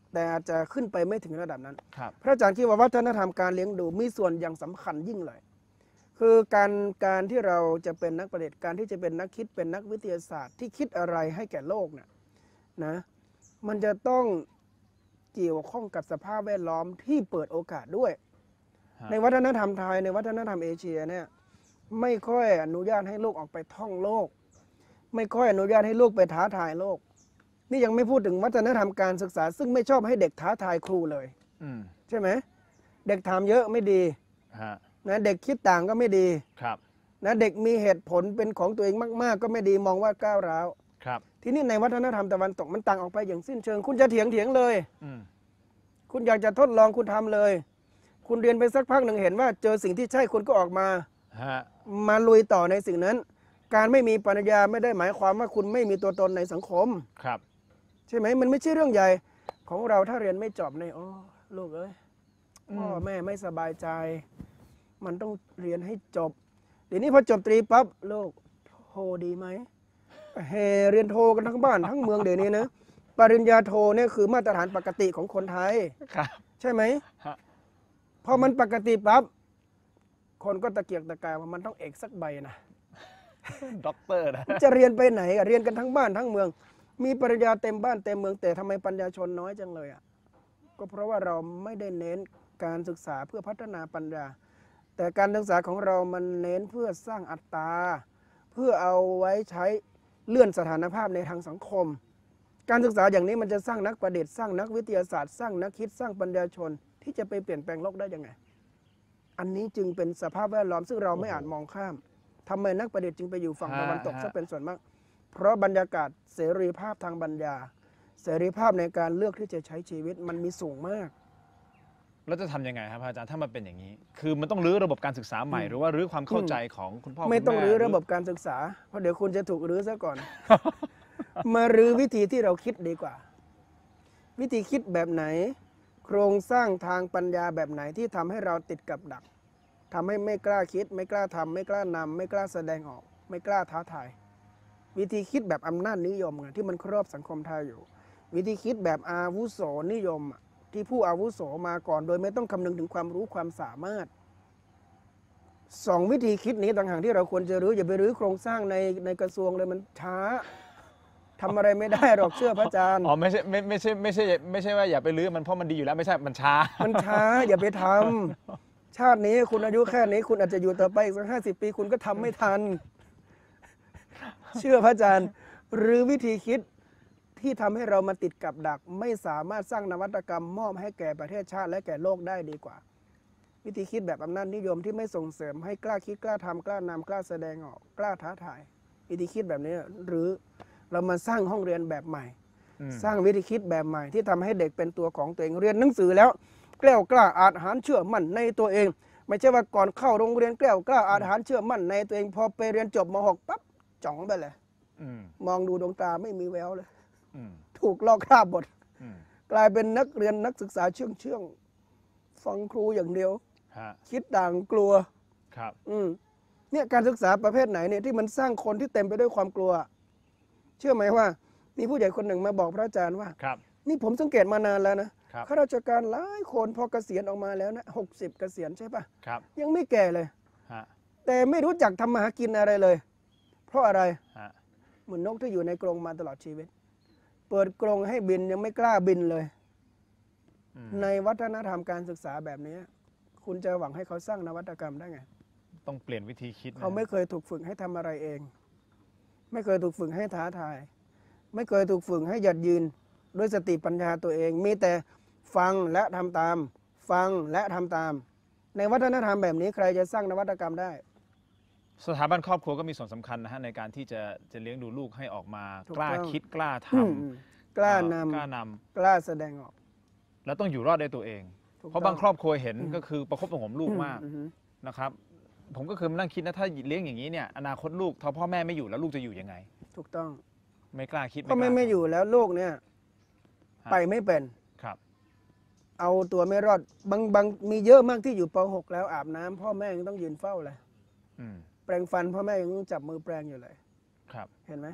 แต่อาจจะขึ้นไปไม่ถึงระดับนั้นครับพระอาจารย์คิดว่าวัฒนธรรมการเลี้ยงดูมีส่วนอย่างสำคัญยิ่งเลย คือการที่เราจะเป็นนักประดิษฐ์การที่จะเป็นนักคิดเป็นนักวิทยาศาสตร์ที่คิดอะไรให้แก่โลกเนี่ยนะมันจะต้องเกี่ยวข้องกับสภาพแวดล้อมที่เปิดโอกาสด้วยฮะในวัฒนธรรมไทยในวัฒนธรรมเอเชียเนี่ยไม่ค่อยอนุญาตให้ลูกออกไปท่องโลก ไม่ค่อยอนุญาตให้ลูกไปท้าทายโลก นี่ยังไม่พูดถึงวัฒนธรรมการศึกษา ซึ่งไม่ชอบให้เด็กท้าทายครูเลยอืมใช่ไหมเด็กถามเยอะไม่ดีฮะนะเด็กคิดต่างก็ไม่ดีครับนะเด็กมีเหตุผลเป็นของตัวเองมาก ๆ ก็ไม่ดีมองว่าก้าวร้าวครับที่นี่ในวัฒนธรรมตะวันตกมันต่างออกไปอย่างสิ้นเชิง คุณจะเถียงเลยอืมคุณอยากจะทดลองคุณทำเลย คุณเรียนไปสักพักหนึ่งเห็นว่าเจอสิ่งที่ใช่คุณก็ออกมาฮะมาลุยต่อในสิ่งนั้น การไม่มีปัญญาไม่ได้หมายความว่าคุณไม่มีตัวตนในสังคมครับใช่ไหมมันไม่ใช่เรื่องใหญ่ของเราถ้าเรียนไม่จบเนี่ยโอ้ลูกเอ้ยพ่อแม่ไม่สบายใจ มันต้องเรียนให้จบ เดี๋ยวนี้พอจบตรีปั๊บลูกโทดีไหมเฮเรียนโทกันทั้งบ้านทั้งเมืองเดี๋ยวนี้นะปริญญาโทเนี่ยคือมาตรฐานปกติของคนไทยครับใช่ไหมฮะพอมันปกติปั๊บคนก็ตะเกียกตะกายว่ามันต้องเอกสักใบนะด็อกเตอร์นะจะเรียนไปไหนอะเรียนกันทั้งบ้านทั้งเมือง มีปริญญาเต็มบ้านเต็มเมืองแต่ทำไมปัญญาชนน้อยจังเลยอ่ะก็เพราะว่าเราไม่ได้เน้นการศึกษาเพื่อพัฒนาปัญญา แต่การศึกษาของเรามันเน้นเพื่อสร้างอัตตาเพื่อเอาไว้ใช้เลื่อนสถานภาพในทางสังคม การศึกษาอย่างนี้มันจะสร้างนักประดิษฐ์สร้างนักวิทยาศาสตร์สร้างนักคิดสร้างปัญญาชนที่จะไปเปลี่ยนแปลงโลกได้ยังไง อันนี้จึงเป็นสภาพแวดล้อมซึ่งเราไม่อาจมองข้ามทำไมนักประดิษฐ์จึงไปอยู่ฝั่งตะวันตกซะเป็นส่วนมาก เพราะบรรยากาศเสรีภาพทางปัญญา เสรีภาพในการเลือกที่จะใช้ชีวิตมันมีสูงมากแล้วจะทำยังไงครับอาจารย์ถ้ามันเป็นอย่างนี้ คือมันต้องรื้อระบบการศึกษาใหม่หรือว่ารื้อความเข้าใจของคุณพ่อไม่ต้องคุณแรื้อระบบการศึกษา เพราะเดี๋ยวคุณจะถูกรื้อซะก่อน มารื้อวิธีที่เราคิดดีกว่า วิธีคิดแบบไหน โครงสร้างทางปัญญาแบบไหนที่ทำให้เราติดกับดักทำให้ไม่กล้าคิด ไม่กล้าทำไม่กล้านำไม่กล้าแสดงออก ไม่กล้าท้าทาย วิธีคิดแบบอำนาจนิยมไงที่มันครอบสังคมไทยอยู่ วิธีคิดแบบอาวุโสนิยมอะที่ผู้อาวุโสมาก่อนโดยไม่ต้องคำนึงถึงความรู้ความสามารถสองวิธีคิดนี้ต่างหากที่เราควรจะรื้ออย่าไปรื้อโครงสร้างในกระทรวงเลยมันช้าทำอะไรไม่ได้หรอกเชื่อพระอาจารย์อ๋อไม่ใช่ว่าอย่าไปรื้อมันเพราะมันดีอยู่แล้วไม่ใช่มันช้ามันช้าอย่าไปทำชาตินี้คุณอายุแค่นี้คุณอาจจะอยู่ต่อไปอีกสัก50 ปีคุณก็ทำไม่ทัน เชื่อพระอาจารย์หรือวิธีคิดที่ทำให้เรามาติดกับดัก ไม่สามารถสร้างนวัตกรรมมอบให้แก่ประเทศชาติและแก่โลกได้ดีกว่า วิธีคิดแบบอำนาจนิยมที่ไม่ส่งเสริมให้กล้าคิดกล้าทำกล้านำกล้าแสดงออกกล้าท้าทาย วิธีคิดแบบนี้หรือเรามาสร้างห้องเรียนแบบใหม่ สร้างวิธีคิดแบบใหม่ที่ทำให้เด็กเป็นตัวของตัวเองเรียนหนังสือแล้วแกล้วกล้าอาจหาญเชื่อมั่นในตัวเอง ไม่ใช่ว่าก่อนเข้าโรงเรียนแกล้วกล้าอาจหาญเชื่อมั่นในตัวเองพอไปเรียนจบม.6 ปั๊บจ่องไปเลยอืมมองดูดวงตาไม่มีแววเลยอืมถูกลอกคราบหมดอืมกลายเป็นนักเรียนนักศึกษาเชื่องฟังครูอย่างเดียวฮะคิดต่างกลัวครับเนี่ยการศึกษาประเภทไหนเนี่ยที่มันสร้างคนที่เต็มไปด้วยความกลัว เชื่อไหมว่ามีผู้ใหญ่คนหนึ่งมาบอกพระอาจารย์ว่าครับนี่ผมสังเกตมานานแล้วนะครับ ข้าราชการหลายคนพอเกษียณออกมาแล้วนะ60 เกษียณใช่ปะครับยังไม่แก่เลยฮะแต่ไม่รู้จักทำมาหากินอะไรเลย เพราะอะไรฮะเหมือนนกที่อยู่ในกรงมาตลอดชีวิต เปิดกรงให้บินยังไม่กล้าบินเลยอืมในวัฒนธรรมการศึกษาแบบนี้ คุณจะหวังให้เขาสร้างนวัตกรรมได้ไงต้องเปลี่ยนวิธีคิดนะเขาไม่เคยถูกฝึกให้ทำอะไรเอง ไม่เคยถูกฝึกให้ท้าทาย ไม่เคยถูกฝึกให้หยัดยืนด้วยสติปัญญาตัวเอง มีแต่ฟังและทำตาม ฟังและทำตาม ในวัฒนธรรมแบบนี้ใครจะสร้างนวัตกรรมได้สถาบันครอบครัวก็มีส่วนสำคัญนะฮะในการที่จะเลี้ยงดูลูกให้ออกมาถูกกล้าต้องคิดกล้าทอืมำกล้านำกล้านำกล้าแสดงออกแล้วต้องอยู่รอดได้ตัวเองถูกเพราะต้องบางครอบครัวเห็นก็คือประคบประหงมลูกมากอืมนะครับ ผมก็คือมานั่งคิดนะถ้าเลี้ยงอย่างนี้เนี่ยอนาคตลูกถ้าพ่อแม่ไม่อยู่แล้วลูกจะอยู่ยังไงถูกต้องไม่กล้าคิดก็ไม่กล้าไม่ทำอยู่แล้วลูกเนี่ยฮะไปไม่เป็นครับเอาตัวไม่รอดบางมีเยอะมากที่อยู่ป .6 แล้วอาบน้ำพ่อแม่ยังต้องยืนเฝ้าเลยอืมแปรงฟันพ่อแม่ยังต้องจับมือแปรงอยู่เลยครับเห็นไหม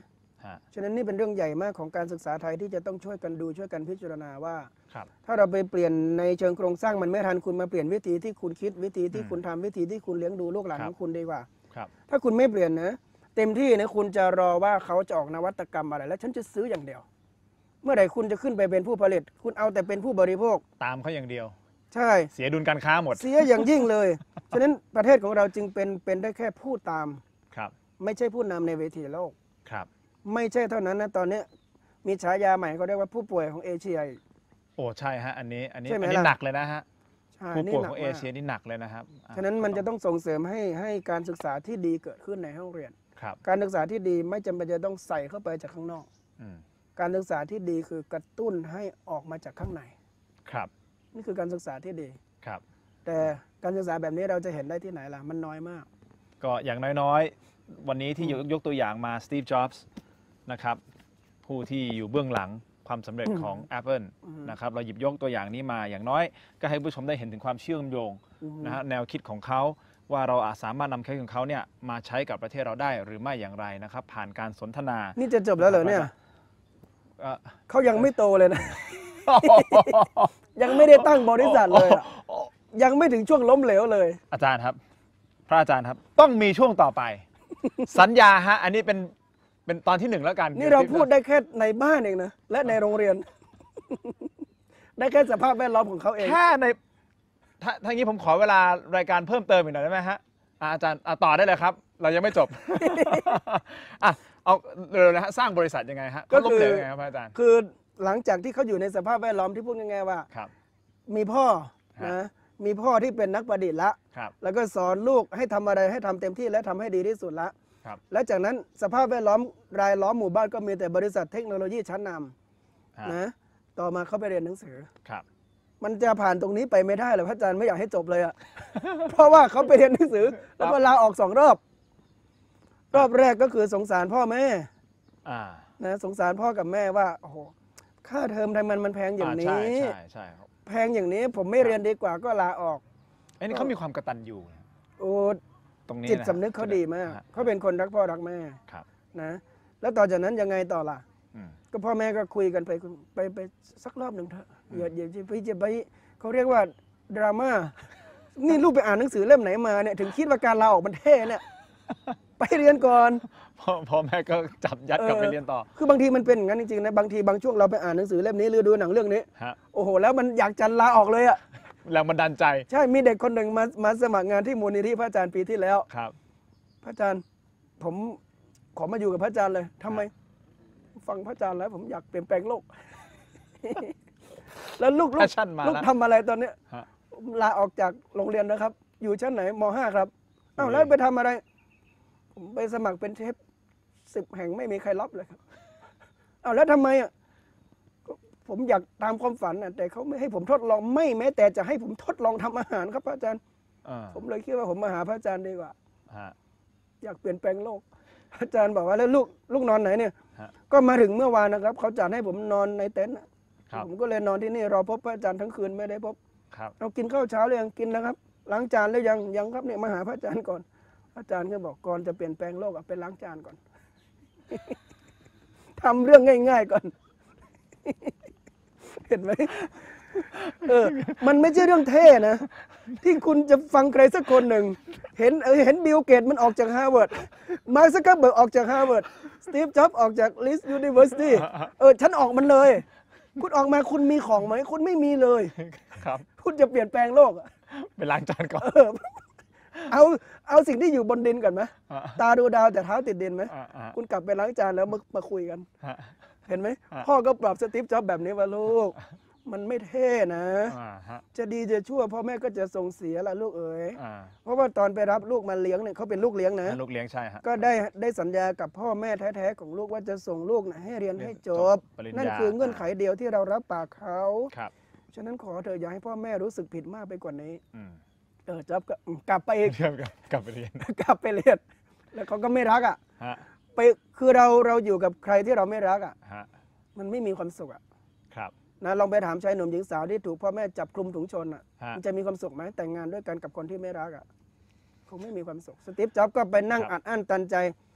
ฮะฉะนั้นนี่เป็นเรื่องใหญ่มากของการศึกษาไทยที่จะต้องช่วยกันดูช่วยกันพิจารณาว่าครับถ้าเราไปเปลี่ยนในเชิงโครงสร้างมันไม่ทันคุณมาเปลี่ยนวิธีที่คุณคิดวิธีที่คุณทำวิธีที่คุณเลี้ยงดูลูกหลานครับของคุณดีกว่าครับถ้าคุณไม่เปลี่ยนนะเต็มที่นะคุณจะรอว่าเขาจะออกนวัตกรรมอะไร แล้วฉันจะซื้ออย่างเดียว เมื่อไหร่คุณจะขึ้นไปเป็นผู้ผลิต คุณเอาแต่เป็นผู้บริโภคตามเขาอย่างเดียวใช่เสียดุลการค้าหมดเสียอย่างยิ่งเลย ฉะนั้นประเทศของเราจึงเป็นได้แค่ผู้ตามครับไม่ใช่ผู้นำในเวทีโลกครับไม่ใช่เท่านั้นนะตอนนี้มีฉายาใหม่เขาเรียกว่าผู้ป่วยของเอเชียอีกโอ้ใช่ฮะอันนี้ใช่ไหมอันนี้ล่ะหนักเลยนะฮะใช่ผู้นี่ป่วยหนัของกเอมากเชียนี่หนักเลยนะครับอ่ฉะนั้นมันจะต้องส่งเสริมให้การศึกษาที่ดีเกิดขึ้นในห้องเรียนครับการศึกษาที่ดีไม่จำเป็นจะต้องใส่เข้าไปจากข้างนอกอืมการศึกษาที่ดีคือกระตุ้นให้ออกมาจากข้างในครับนี่คือการศึกษาที่ดีครับแต่การศึกษาแบบนี้เราจะเห็นได้ที่ไหนล่ะมันน้อยมากก็อย่างน้อยๆ วันนี้ที่ยกตัวอย่างมาสตีฟ จ็อบส์นะครับผู้ที่อยู่เบื้องหลังความสำเร็จของ Apple นะครับเราหยิบยกตัวอย่างนี้มาอย่างน้อยก็ให้ผู้ชมได้เห็นถึงความเชื่อมโยงนะฮะแนวคิดของเขาว่าเราอาจสามารถนำแค่ของเขาเนี่ยมาใช้กับประเทศเราได้หรือไม่อย่างไรนะครับผ่านการสนทนานี่จะจบแล้วเหรอเนี่ยเอ่อเขายังไม่โตเลยนะ ยังไม่ได้ตั้งบริษัทเลยอะยังไม่ถึงช่วงล้มเหลวเลยอาจารย์ครับ พระอาจารย์ครับ ต้องมีช่วงต่อไป สัญญาฮะอันนี้เป็นตอนที่ 1 แล้วกันนี่เราพูดได้แค่ในบ้านเองนะและในโรงเรียน ได้แค่สภาพแวดล้อมของเขาเองแค่ในถ้างี้ผมขอเวลารายการเพิ่มเติมอีกหน่อยได้ไหมฮะอาจารย์ต่อได้เลยครับ เรายังไม่จบ อ่ะเอาเร็วๆนะฮะสร้างบริษัทยังไงฮะก็เขาล้คืมอเหลวยังไงครับพระอาจารย์คือหลังจากที่เขาอยู่ในสภาพแวดล้อมที่พูดง่ายๆว่าครับมีพ่อฮะนะมีพ่อที่เป็นนักประดิษฐ์ละครับแล้วก็สอนลูกให้ทำอะไรให้ทำเต็มที่และทำให้ดีที่สุดละครับและจากนั้นสภาพแวดล้อมรายล้อมหมู่บ้านก็มีแต่บริษัทเทคโนโลยีชั้นนฮะำนะต่อมาเขาไปเรียนหนังสือครับมันจะผ่านตรงนี้ไปไม่ได้หรอกพระอาจารย์ไม่อยากให้จบเลยอะ เพราะว่าเขาไปเรียนหนังสือ แล้วก็ลาออก2 รอบ รอบแรกก็คือสงสารพ่อแม่อ่านะสงสารพ่อกับแม่ว่าโอ้โหค่าเทอมทำไมมันแพงอย่างนี้ใช่ครับแพงอย่างนี้ผมไม่เรียนดีกว่าก็ลาออกไอ้นี่เขามีความกตัญญูนะโอ้ตรงนี้จิตนะสำนึกเขาดีมากฮะเขาเป็นคนรักพ่อรักแม่ครับนะแล้วต่อจากนั้นยังไงต่อล่ะอืมก็พ่อแม่ก็คุยกันไปสักรอบหนึ่งเถอะอย่าจะไปเขาเรียกว่าดราม่า นี่ลูกไปอ่านหนังสือเล่มไหนมาเนี่ยถึงคิดว่าการลาออกมันเท่เนี่ย ไปเรียนก่อนพ่อแม่ก็จับยัดกลับไปเรียนต่อคือบางทีมันเป็นอย่างนั้นจริงๆนะบางทีบางช่วงเราไปอ่านหนังสือเล่มนี้หรือดูหนังเรื่องนี้ฮะโอ้โหแล้วมันอยากจะลาออกเลยอ่ะแรงบันดาลใจใช่มีเด็กคนหนึ่งมาสมัครงานที่มูลนิธิพระอาจารย์ปีที่แล้วครับพระอาจารย์ผมขอมาอยู่กับพระอาจารย์เลยทำไม ฟังพระอาจารย์แล้ว ผมอยากเปลี่ยนแปลงโลก แล้วลูก Passion มาลูกแล้วทำอะไรตอนเนี้ยฮะลาออกจากโรงเรียนนะครับ อยู่ชั้นไหนม .5 ครับอ้าวแล้วไปทำอะไร ผมไปสมัครเป็นเชฟ10 แห่งไม่มีใครรับเลยครับอ้าวแล้วทำไมอ่ะก็ผมอยากตามความฝันน่ะแต่เขาไม่ให้ผมทดลองไม่แม้แต่จะให้ผมทดลองทำอาหารครับพระอาจารย์อ่าผมเลยคิดว่าผมมาหาพระอาจารย์ดีกว่าฮะอยากเปลี่ยนแปลงโลก อาจารย์บอกว่าแล้วลูกนอนไหนเนี่ยฮะก็มาถึงเมื่อวานนะครับเขาจัดให้ผมนอนในเต็นท์น่ะครับผมก็เลยนอนที่นี่รอพบพระอาจารย์ทั้งคืนไม่ได้พบครับเรากินข้าวเช้าหรือยังกินแล้วครับล้างจานหรือยังครับเนี่ยมาหาพระอาจารย์ก่อนอาจารย์ก็บอกก่อนจะเปลี่ยนแปลงโลกอะไปล้างจานก่อน ทำเรื่องง่าย ๆก่อน เห็นไหมมันไม่ใช่เรื่องเท่นะ ที่คุณจะฟังใครสักคนหนึ่ง เห็นบิลเกตมันออกจากฮาร์วาร์ดมาร์ค ซักเคอร์เบิร์กออกจากฮาร์วาร์ดสตีฟ จ็อบส์ออกจากลิสต์ยูนิเวอร์ซิตี้ฉันออกมันเลย คุณออกมาคุณมีของไหมคุณไม่มีเลยครับคุณจะเปลี่ยนแปลงโลกอะไปล้างจานก่อนเอาสิ่งที่อยู่บนดินก่อนไหมอ่าตาดูดาวแต่เท้าติดดินไหมอ่าคุณกลับไปล้างจานแล้วมาคุยกันฮะเห็นไหมอ่าพ่อก็ปรับสตีฟ จ็อบส์แบบนี้ว่าลูก มันไม่เท่นะฮะจะดีจะชั่วพ่อแม่ก็จะส่งเสียละลูกเอ๋ยอ่าเพราะว่าตอนไปรับลูกมาเลี้ยงเนี่ยเขาเป็นลูกเลี้ยงนะลูกเลี้ยงใช่ฮะก็ได้สัญญากับพ่อแม่แท้ๆของลูกว่าจะส่งลูกนะให้เรียนให้จบปริญญานั่นคือเงื่อนไขเดียวที่เรารับปากเขาครับฉะนั้นขอเธออย่าให้พ่อแม่รู้สึกผิดมากไปกว่านี้อืมจ๊อบก็กลับไปอีกเทียบกับกลับไปเรียนกลับไปเรียนแล้วเขาก็ไม่รักอ่ะฮะไปคือเราอยู่กับใครที่เราไม่รักอ่ะฮะมันไม่มีความสุขอ่ะครับนะลองไปถามชายหนุ่มหญิงสาวที่ถูกพ่อแม่จับคลุมถุงชนอ่ะฮะมันจะมีความสุขไหมแต่งงานด้วยกันกับคนที่ไม่รักอ่ะคงไม่มีความสุขสตีฟ จ็อบส์ก็ไปนั่งครับอัดอั้นตันใจ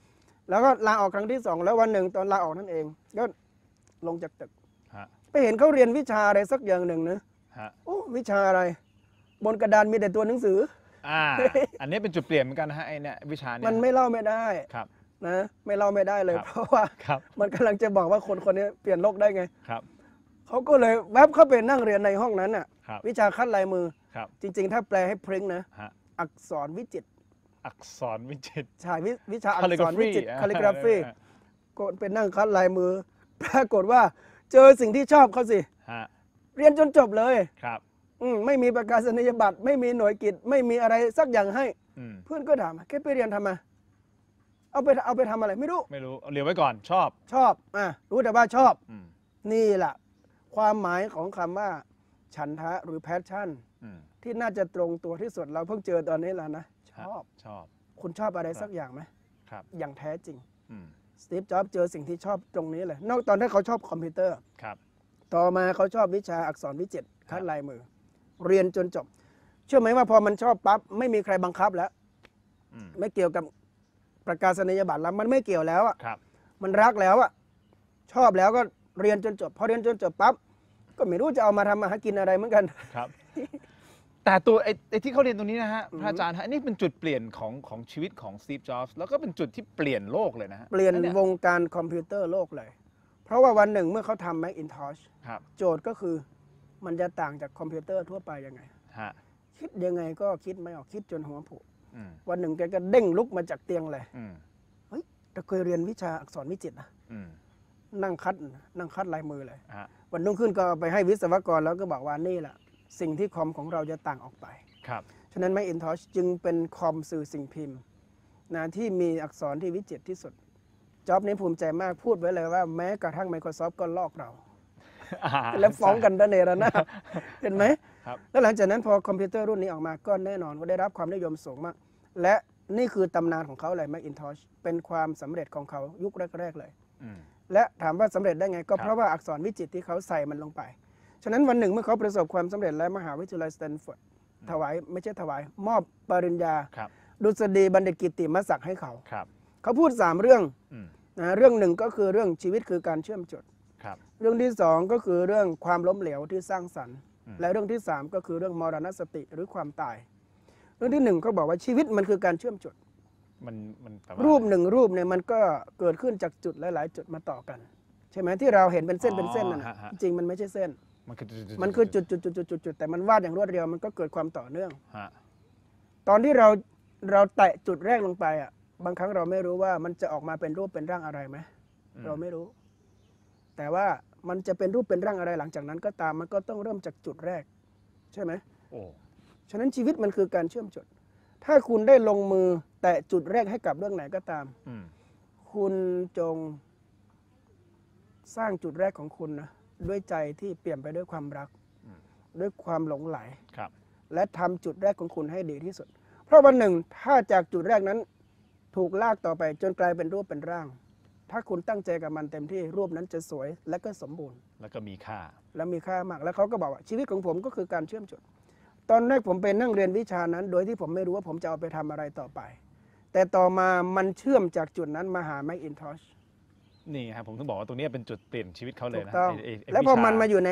แล้วก็ลาออกครั้งที่2แล้ววันหนึ่งตอนลาออกนั่นเองก็ลงจากตึกฮะไปเห็นเขาเรียนวิชาอะไรสักอย่างหนึ่งนะฮะโอ้วิชาอะไร บนกระดานมีแต่ตัวหนังสืออันนี้เป็นจุดเปลี่ยนเหมือนกันนะฮะไอเนี่ยวิชาเนี่ยมันไม่เล่าไม่ได้ครับนะไม่เล่าไม่ได้เลยครับเพราะว่าครับมันกำลังจะบอกว่าคนคนนี้เปลี่ยนโลกได้ไงครับเขาก็เลยแวบเข้าไปนั่งเรียนในห้องนั้นน่ะครับวิชาคัดลายมือครับจริง ๆ ถ้าแปลให้พริ้งนะฮะอักษรวิจิตรอักษรวิจิตรใช่วิชาอักษรวิจิตร Calligraphy คาลิกราฟีก็เป็นนั่งคัดลายมือ ปรากฏว่าเจอสิ่งที่ชอบเขาสิฮะเรียนจนจบเลยครับไม่มีประกาศนียบัตรไม่มีหน่วยกิจไม่มีอะไรสักอย่างให้อืมเพื่อนก็ถามแกไปเรียนทำไมเอาไปทำอะไรไม่รู้ไม่รู้เอาเรียนไว้ก่อนชอบชอบรู้แต่ว่าชอบอืมนี่แหละความหมายของคำว่า ฉันทะหรือแพชชั่นอืมที่น่าจะตรงตัวที่สุดเราเพิ่งเจอตอนนี้แล้วนะชอบชอบคุณชอบอะไรสักอย่างไหมครับอย่างแท้จริงอืมสตีฟจ็อบส์เจอสิ่งที่ชอบตรงนี้เลยนอกตอนที่เขาชอบคอมพิวเตอร์ครับต่อมาเขาชอบวิชาอักษรวิจิตรคัดลายมือ เรียนจนจบ เชื่อไหมว่าพอมันชอบปั๊บไม่มีใครบังคับแล้วอืมไม่เกี่ยวกับประกาศนียบัตรแล้วมันไม่เกี่ยวแล้วอ่ะครับมันรักแล้วอ่ะชอบแล้วก็เรียนจนจบพอเรียนจนจบปั๊บก็ไม่รู้จะเอามาทำมาหากินอะไรเหมือนกันครับ แต่ตัวไอ้ที่เขาเรียนตรงนี้นะฮะพระอาจารย์ฮะนี่เป็นจุดเปลี่ยนของชีวิตของสตีฟจ็อบส์แล้วก็เป็นจุดที่เปลี่ยนโลกเลยนะฮะเปลี่ยนอัวงการคอมพิวเตอร์โลกเลย เพราะว่าวันหนึ่งเมื่อเขาทำ Macintosh ครับโจทย์ก็คือมันจะต่างจากคอมพิวเตอร์ทั่วไปยังไงฮะคิดยังไงก็คิดไม่ออกคิดจนหัวผุอืมวันหนึ่งแกก็เด้งลุกมาจากเตียงเลยอืมแต่เคยเรียนวิชาอักษรวิจิตรนะอืมนั่งคัดลายมือเลยฮะวันรุ่งขึ้นก็เอาไปให้วิศวกรแล้วก็บอกว่านี่แหละสิ่งที่คอมของเราจะต่างออกไปครับฉะนั้น Macintosh จึงเป็นคอมสื่อสิ่งพิมพ์นะที่มีอักษรที่วิจิตรที่สุดจ็อบนี้ภูมิใจมากพูดไว้เลยว่าแม้กระทั่ง Microsoft ก็ลอกเรา แล้วฟ้องกันระเนระนาดเห็นไหมครับแล้วหลังจากนั้นพอคอมพิวเตอร์รุ่นนี้ออกมาก็แน่นอนว่าได้รับความนิยมสูงมาก และนี่คือตำนานของเขาเลย Macintosh เป็นความสำเร็จของเขายุคแรกๆเลยอืมและถามว่าสำเร็จได้ไงก็ครับเพราะว่าอักษรวิจิตรที่เขาใส่มันลงไป ฉะนั้นวันหนึ่งเมื่อเขาประสบความสำเร็จและมหาวิทยาลัยสแตนฟอร์ดถวายไม่ใช่ถวาย มอบปริญญาครับดุษฎีบัณฑิตกิตติมศักดิ์ให้เขาครับเขาพูด 3 เรื่องอืมนะเรื่องหนึ่งก็คือเรื่องชีวิตคือการเชื่อมจุดครับเรื่องที่ 2 ก็คือเรื่องความล้มเหลวที่สร้างสรรค์อืมและเรื่องที่ 3 ก็คือเรื่องมรณสติหรือความตาย เรื่องที่1เขาบอกว่าชีวิตมันคือการเชื่อมจุดมันแปลว่ารูปหนึ่งรูปเนี่ยมันก็เกิดขึ้นจากจุดหลายๆ จุดมาต่อกัน ใช่ไหมที่เราเห็นเป็นเส้นเป็นเส้นนั่นน่ะจริงๆมันไม่ใช่เส้นมันคือมันคือจุดแต่มันวาดอย่างรวดเร็วมันก็เกิดความต่อเนื่องฮะตอนที่เราแตะจุดแรกลงไปอ่ะบางครั้งเราไม่รู้ว่ามันจะออกมาเป็นรูปเป็นร่างอะไรไหมอืมเราไม่รู้ แต่ว่ามันจะเป็นรูปเป็นร่างอะไรหลังจากนั้นก็ตามมันก็ต้องเริ่มจากจุดแรก ใช่ไหมโอ้ฉะนั้นชีวิตมันคือการเชื่อมจุด ถ้าคุณได้ลงมือแตะจุดแรกให้กับเรื่องไหนก็ตามอืมคุณจงสร้างจุดแรกของคุณนะด้วยใจที่เปลี่ยนไปด้วยความรัก ด้วยความหลงไหลครับและทำจุดแรกของคุณให้ดีที่สุด เพราะวันหนึ่งถ้าจากจุดแรกนั้นถูกลากต่อไปจนกลายเป็นรูปเป็นร่าง ถ้าคุณตั้งใจกับมันเต็มที่รูปนั้นจะสวยและก็สมบูรณ์แล้วก็มีค่าและมีค่ามาก แล้วเขาก็บอกว่าชีวิตของผมก็คือการเชื่อมจุด ตอนแรกผมไปนั่งเรียนวิชานั้น โดยที่ผมไม่รู้ว่าผมจะเอาไปทำอะไรต่อไป แต่ต่อมามันเชื่อมจากจุดนั้นมาหา Macintosh นี่ครับผมถึงบอกว่าตรงนี้เป็นจุดเปลี่ยนชีวิตเขาเลถูยกนะต้องไแล้วพอวิชมันมาอยู่ใน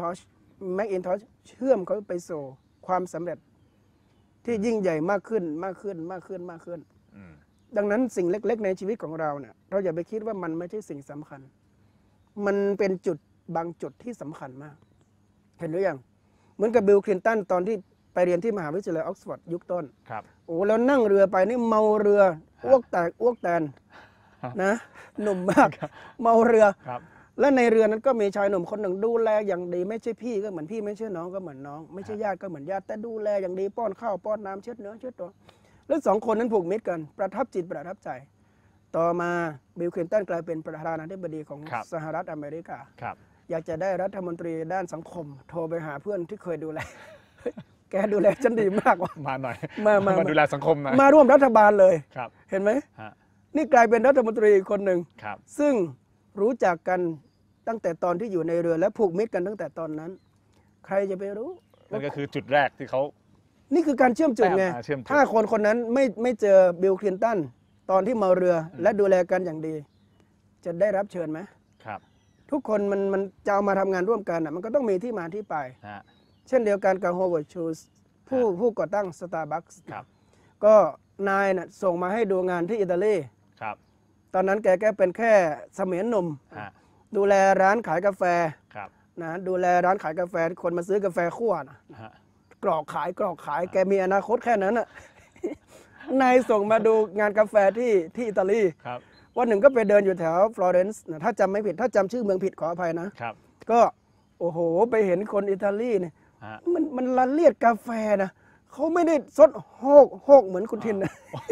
Macintosh เชื่อมเขาไปสู่ความสำเร็จที่ยิ่งใหญ่มากขึ้นอืมดังนั้นสิ่งเล็ก ๆ ในชีวิตของเราเนี่ยเราอย่าไปคิดว่ามันไม่ใช่สิ่งสำคัญ มันเป็นจุดบางจุดที่สำคัญมาก เห็นหรือยังเหมือนกับบิลคลินตันตอนที่ไปเรียนที่มหาวิทยาลัยออกซฟอร์ดยุคต้นครับโอ้แล้วนั่งเรือไปนี่เมาเรืออ้วกแตกอ้วกแตนนะหนุ่มมากเมาเรือครับและในเรือนั้นก็มีชายหนุ่มคนหนึ่งดูแลอย่างดีไม่ใช่พี่ก็เหมือนพี่ไม่ใช่น้องก็เหมือนน้องไม่ใช่ญาติก็เหมือนญาติแต่ดูแลอย่างดีป้อนข้าวป้อนน้ำเช็ดเนื้อเช็ดตัวแล้วสองคนนั้นผูกมิตรกันประทับจิตประทับใจ ต่อมาบิลคลินตันกลายเป็นประธานาธิบดีของครับสหรัฐอเมริกาครับอยากจะได้รัฐมนตรีด้านสังคม โทรไปหาเพื่อนที่เคยดูแล แกดูแลฉันดีมากว่ะมาหน่อยมาดูแลสังคมหน่อยมาร่วมรัฐบาลเลยครับเห็นไหมฮะนี่กลายเป็นรัฐมนตรีอีกคนหนึ่งครับซึ่งรู้จักกันตั้งแต่ตอนที่อยู่ในเรือและผูกมิตรกันตั้งแต่ตอนนั้น ใครจะไปรู้นั่นก็คือจุดแรกที่เขานี่คือการเชื่อมจุดไงเชื่อมจุดถ้าคนคนนั้นไม่เจอบิลคลินตันตอนที่เมาเรือและดูแลกันอย่างดี จะได้รับเชิญไหมครับทุกคนมันจะเอามาทำงานร่วมกันมันก็ต้องมีที่มาที่ไปฮะเช่นเดียวกันกับ Howard Schultz ผู้ก่อตั้ง Starbucks ครับก็นายน่ะส่งมาให้ดูงานที่อิตาลีครับตอนนั้นแกเป็นแค่เสมียนหนุ่มฮะดูแลร้านขายกาแฟครับนะดูแลร้านขายกาแฟคนมาซื้อกาแฟคั่วนะฮะกรอกขายแกมีอนาคตแค่นั้นน่ะ นายส่งมาดูงานกาแฟที่อิตาลีครับวันหนึ่งก็ไปเดินอยู่แถวฟลอเรนซ์ถ้าจำไม่ผิดถ้าจำชื่อเมืองผิดขออภัยนะครับก็โอ้โหไปเห็นคนอิตาลีเนี่ยฮะมันละเลียดกาแฟนะเขาไม่ได้ซดโฮกเหมือนคุณทินนะ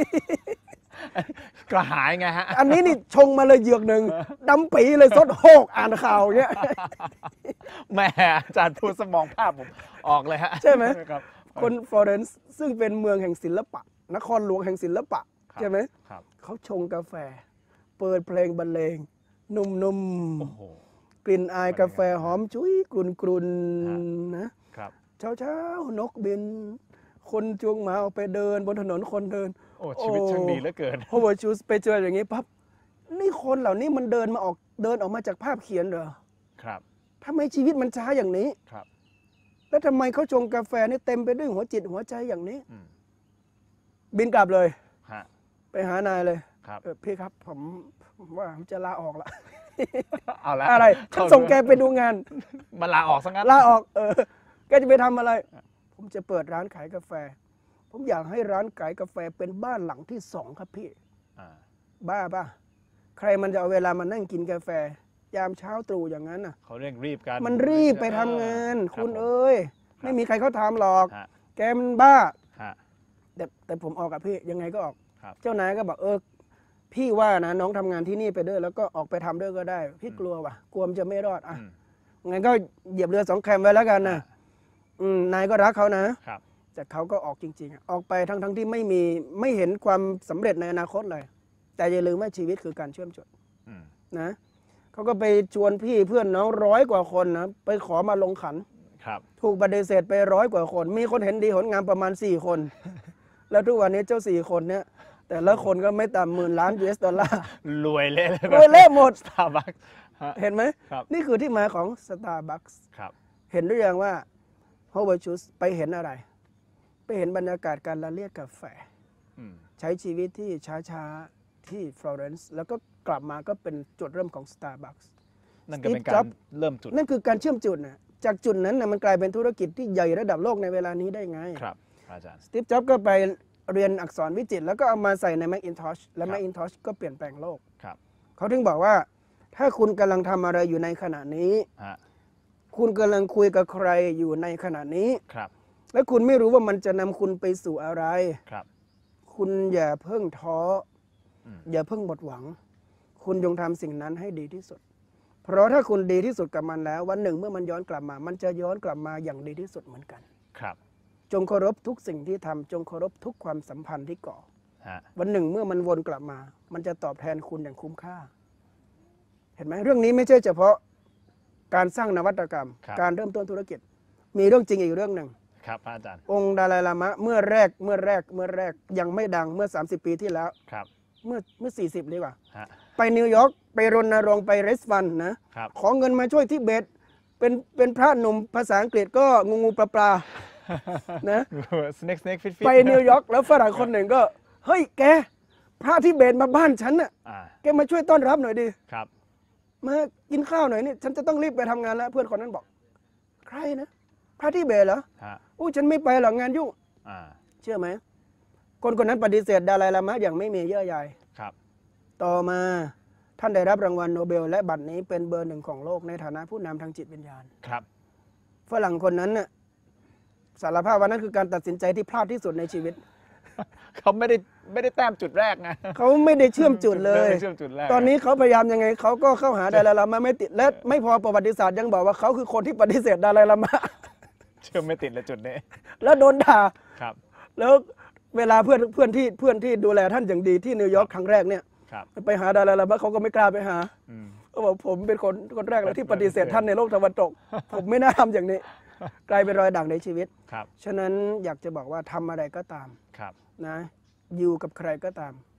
กระหายไงฮะอันนี้นี่ชงมาเลยเหยือกหนึ่งดำปีเลยซดโฮกอ่านข่าวเงี้ยแหม่อาจารย์พูดสมองภาพผมออกเลยฮะใช่ไหมครับคนฟลอเรนซ์ซึ่งเป็นเมืองแห่งศิลปะ นครหลวงแห่งศิลปะครับใช่ไหมครับเขาชงกาแฟ เปิดเพลงบรรเลง นุ่มโอ้โหๆ กลิ่นอายกาแฟหอมชุยกรุนฮะๆนะครับ เช้านกบิน คนจูงหมาออกไปเดินบนถนนคนเดินโอ้ชีวิตช่างดีเหลือเกินพอเวอร์ชูสไปเจออย่างนี้ปั๊บนี่คนเหล่านี้มันเดินออกมาจากภาพเขียนเหรอครับทำไมชีวิตมันช้าอย่างนี้ครับแล้วทำไมเขาชงกาแฟนี่เต็มไปด้วยหัวจิตหัวใจอย่างนี้อืมบินกลับเลยฮะไปหานายเลยครับพี่ครับผมว่าผมจะลาออกละเอาละอะไรฉันส่งแกไปดูงานมาลาออกซะงั้นลาออกแกจะไปทำอะไร ผมจะเปิดร้านขายกาแฟ ผมอยากให้ร้านขายกาแฟเป็นบ้านหลังที่2ครับพี่อ่าบ้าป่ะใครมันจะเอาเวลามานั่งกินกาแฟ ยามเช้าตรู่อย่างนั้นน่ะเขาเร่งรีบกันมันรีบไปทำงานรับคุณผมเอ้ย ไม่มีใครเขาทำหรอกฮะแกมันบ้าฮะแต่ผมออกกับพี่ยังไงก็ออกครับเจ้านายก็บอกพี่ว่านะน้องทำงานที่นี่ไปด้วยแล้วก็ออกไปทำด้วยก็ได้ พี่กลัวว่ะกลัวมันจะไม่รอดอ่ะอืมงั้นก็เหยียบเรือ2 แคมไว้แล้วกันนะนายก็รักเขานะครับแต่เขาก็ออกจริงๆออกไปทั้งที่ไม่เห็นความสำเร็จในอนาคตเลย แต่อย่าลืมว่าชีวิตคือการเชื่อมจุดอืมนะเขาก็ไปชวนพี่เพื่อนน้อง100 กว่าคนนะไปขอมาลงขันครับถูกปฏิเสธไป100 กว่าคน มีคนเห็นดีผลงานประมาณ4 คน แล้วทุกวันนี้เจ้า4 คนเนี่ยแต่ละคนก็ไม่ต่ำ10,000 US ดอลลาร์รวยเละเลยรวยเละหมดสตาร์บัคเห็นไหมครับนี่คือที่มาของ Starbucks ครับเห็นหรือยังว่า Howard Schultz ไปเห็นอะไร ไปเห็นบรรยากาศการละเลียดกาแฟอืมใช้ชีวิตที่ช้าๆ ที่ฟลอเรนซ์แล้วก็กลับมาก็เป็นจุดเริ่มของ Starbucks นั่นก็เป็น Steve การ Jobs เริ่มจุดนั่นคือการเชื่อมจุดนะจากจุดนั้นนะมันกลายเป็นธุรกิจที่ใหญ่ระดับโลกในเวลานี้ได้ไงครับอาจารย์สตีฟจ็อบส์ก็ไปเรียนอักษรวิจิตรแล้วก็เอามาใส่ใน Macintosh และครับ Macintosh ก็เปลี่ยนแปลงโลกครับเขาถึงบอกว่า ถ้าคุณกำลังทำอะไรอยู่ในขณะนี้ฮะคุณกำลังคุยกับใครอยู่ในขณะนี้ครับและคุณไม่รู้ว่ามันจะนำคุณไปสู่อะไรครับคุณอย่าเพิ่งท้ออมอย่าเพิ่งหมดหวัง คุณจงทำสิ่งนั้นให้ดีที่สุด เพราะถ้าคุณดีที่สุดกับมันแล้ว วันหนึ่งเมื่อมันย้อนกลับมา มันจะย้อนกลับมาอย่างดีที่สุดเหมือนกันครับจงเคารพทุกสิ่งที่ทำจงเคารพทุกความสัมพันธ์ที่ก่อฮะวันหนึ่งเมื่อมันวนกลับมา มันจะตอบแทนคุณอย่างคุ้มค่า เห็นไหมเรื่องนี้ไม่ใช่เฉพาะการสร้างนวัตกรรม การเริ่มต้นธุรกิจ มีเรื่องจริงอีกเรื่องหนึ่งครับอาจารย์องค์ดาลายลามะเมื่อแรกยังไม่ดังเมื่อ 30 ปีที่แล้วครับเมื่อ40ดีกว่าฮะไปนิวยอร์กไปรณรงค์ไปเรสฟันนะครับ ขอเงินมาช่วยทิเบตเป็นพระหนุ่มภาษาอังกฤษก็งูปลานะสเน็กฟิตไปนิวยอร์กแล้วฝรั่งคนหนึ่งก็ เฮ้ยแก พระทิเบตมาบ้านฉันน่ะอ่าแกมาช่วยต้อนรับหน่อยดิครับมากินข้าวหน่อยนี่ฉันจะต้องรีบไปทำงานแล้ว เพื่อนคนนั้นบอก ใครนะ พระทิเบตเหรอฮะอู้ฉันไม่ไปหรอกงานยุ่งอ่าเชื่อไหมคนคนนั้นปฏิเสธดาลายลามะอย่างไม่มีเยื่อใยครับต่อมาท่านได้รับรางวัลโนเบล และบัตรนี้เป็นเบอร์ 1ของโลกในฐานะผู้นำทางจิตวิญญาณครับฝรั่งคนนั้นน่ะสารภาพว่านั่นคือการตัดสินใจที่พลาดที่สุดในชีวิตเขาไม่ได้แต้มจุดแรกไงเขาไม่ได้เชื่อมจุดเลยไม่เชื่อมจุดแรกตอนนี้เขาพยายามยังไงเขาก็เข้าหาดาลายลามะไม่ติดและไม่พอประวัติศาสตร์ยังบอกว่าเขาคือคนที่ปฏิเสธดาลายลามะเชื่อมไม่ติดเลยจุดนี้แล้วโดนด่าครับแล้วเวลาเพื่อนที่ดูแลท่านอย่างดีที่นิวยอร์กครั้งแรกเนี่ยครับไปหาดาลายลามะเขาก็ไม่กล้าไปหาอืมเขาบอกผมเป็นคนแรกเลยที่ปฏิเสธท่านในโลกตะวันตก ผมไม่น่าทำอย่างนี้ กลายเป็นรอยด่างในชีวิตครับฉะนั้นอยากจะบอกว่าทำอะไรก็ตามครับนะอยู่กับใครก็ตาม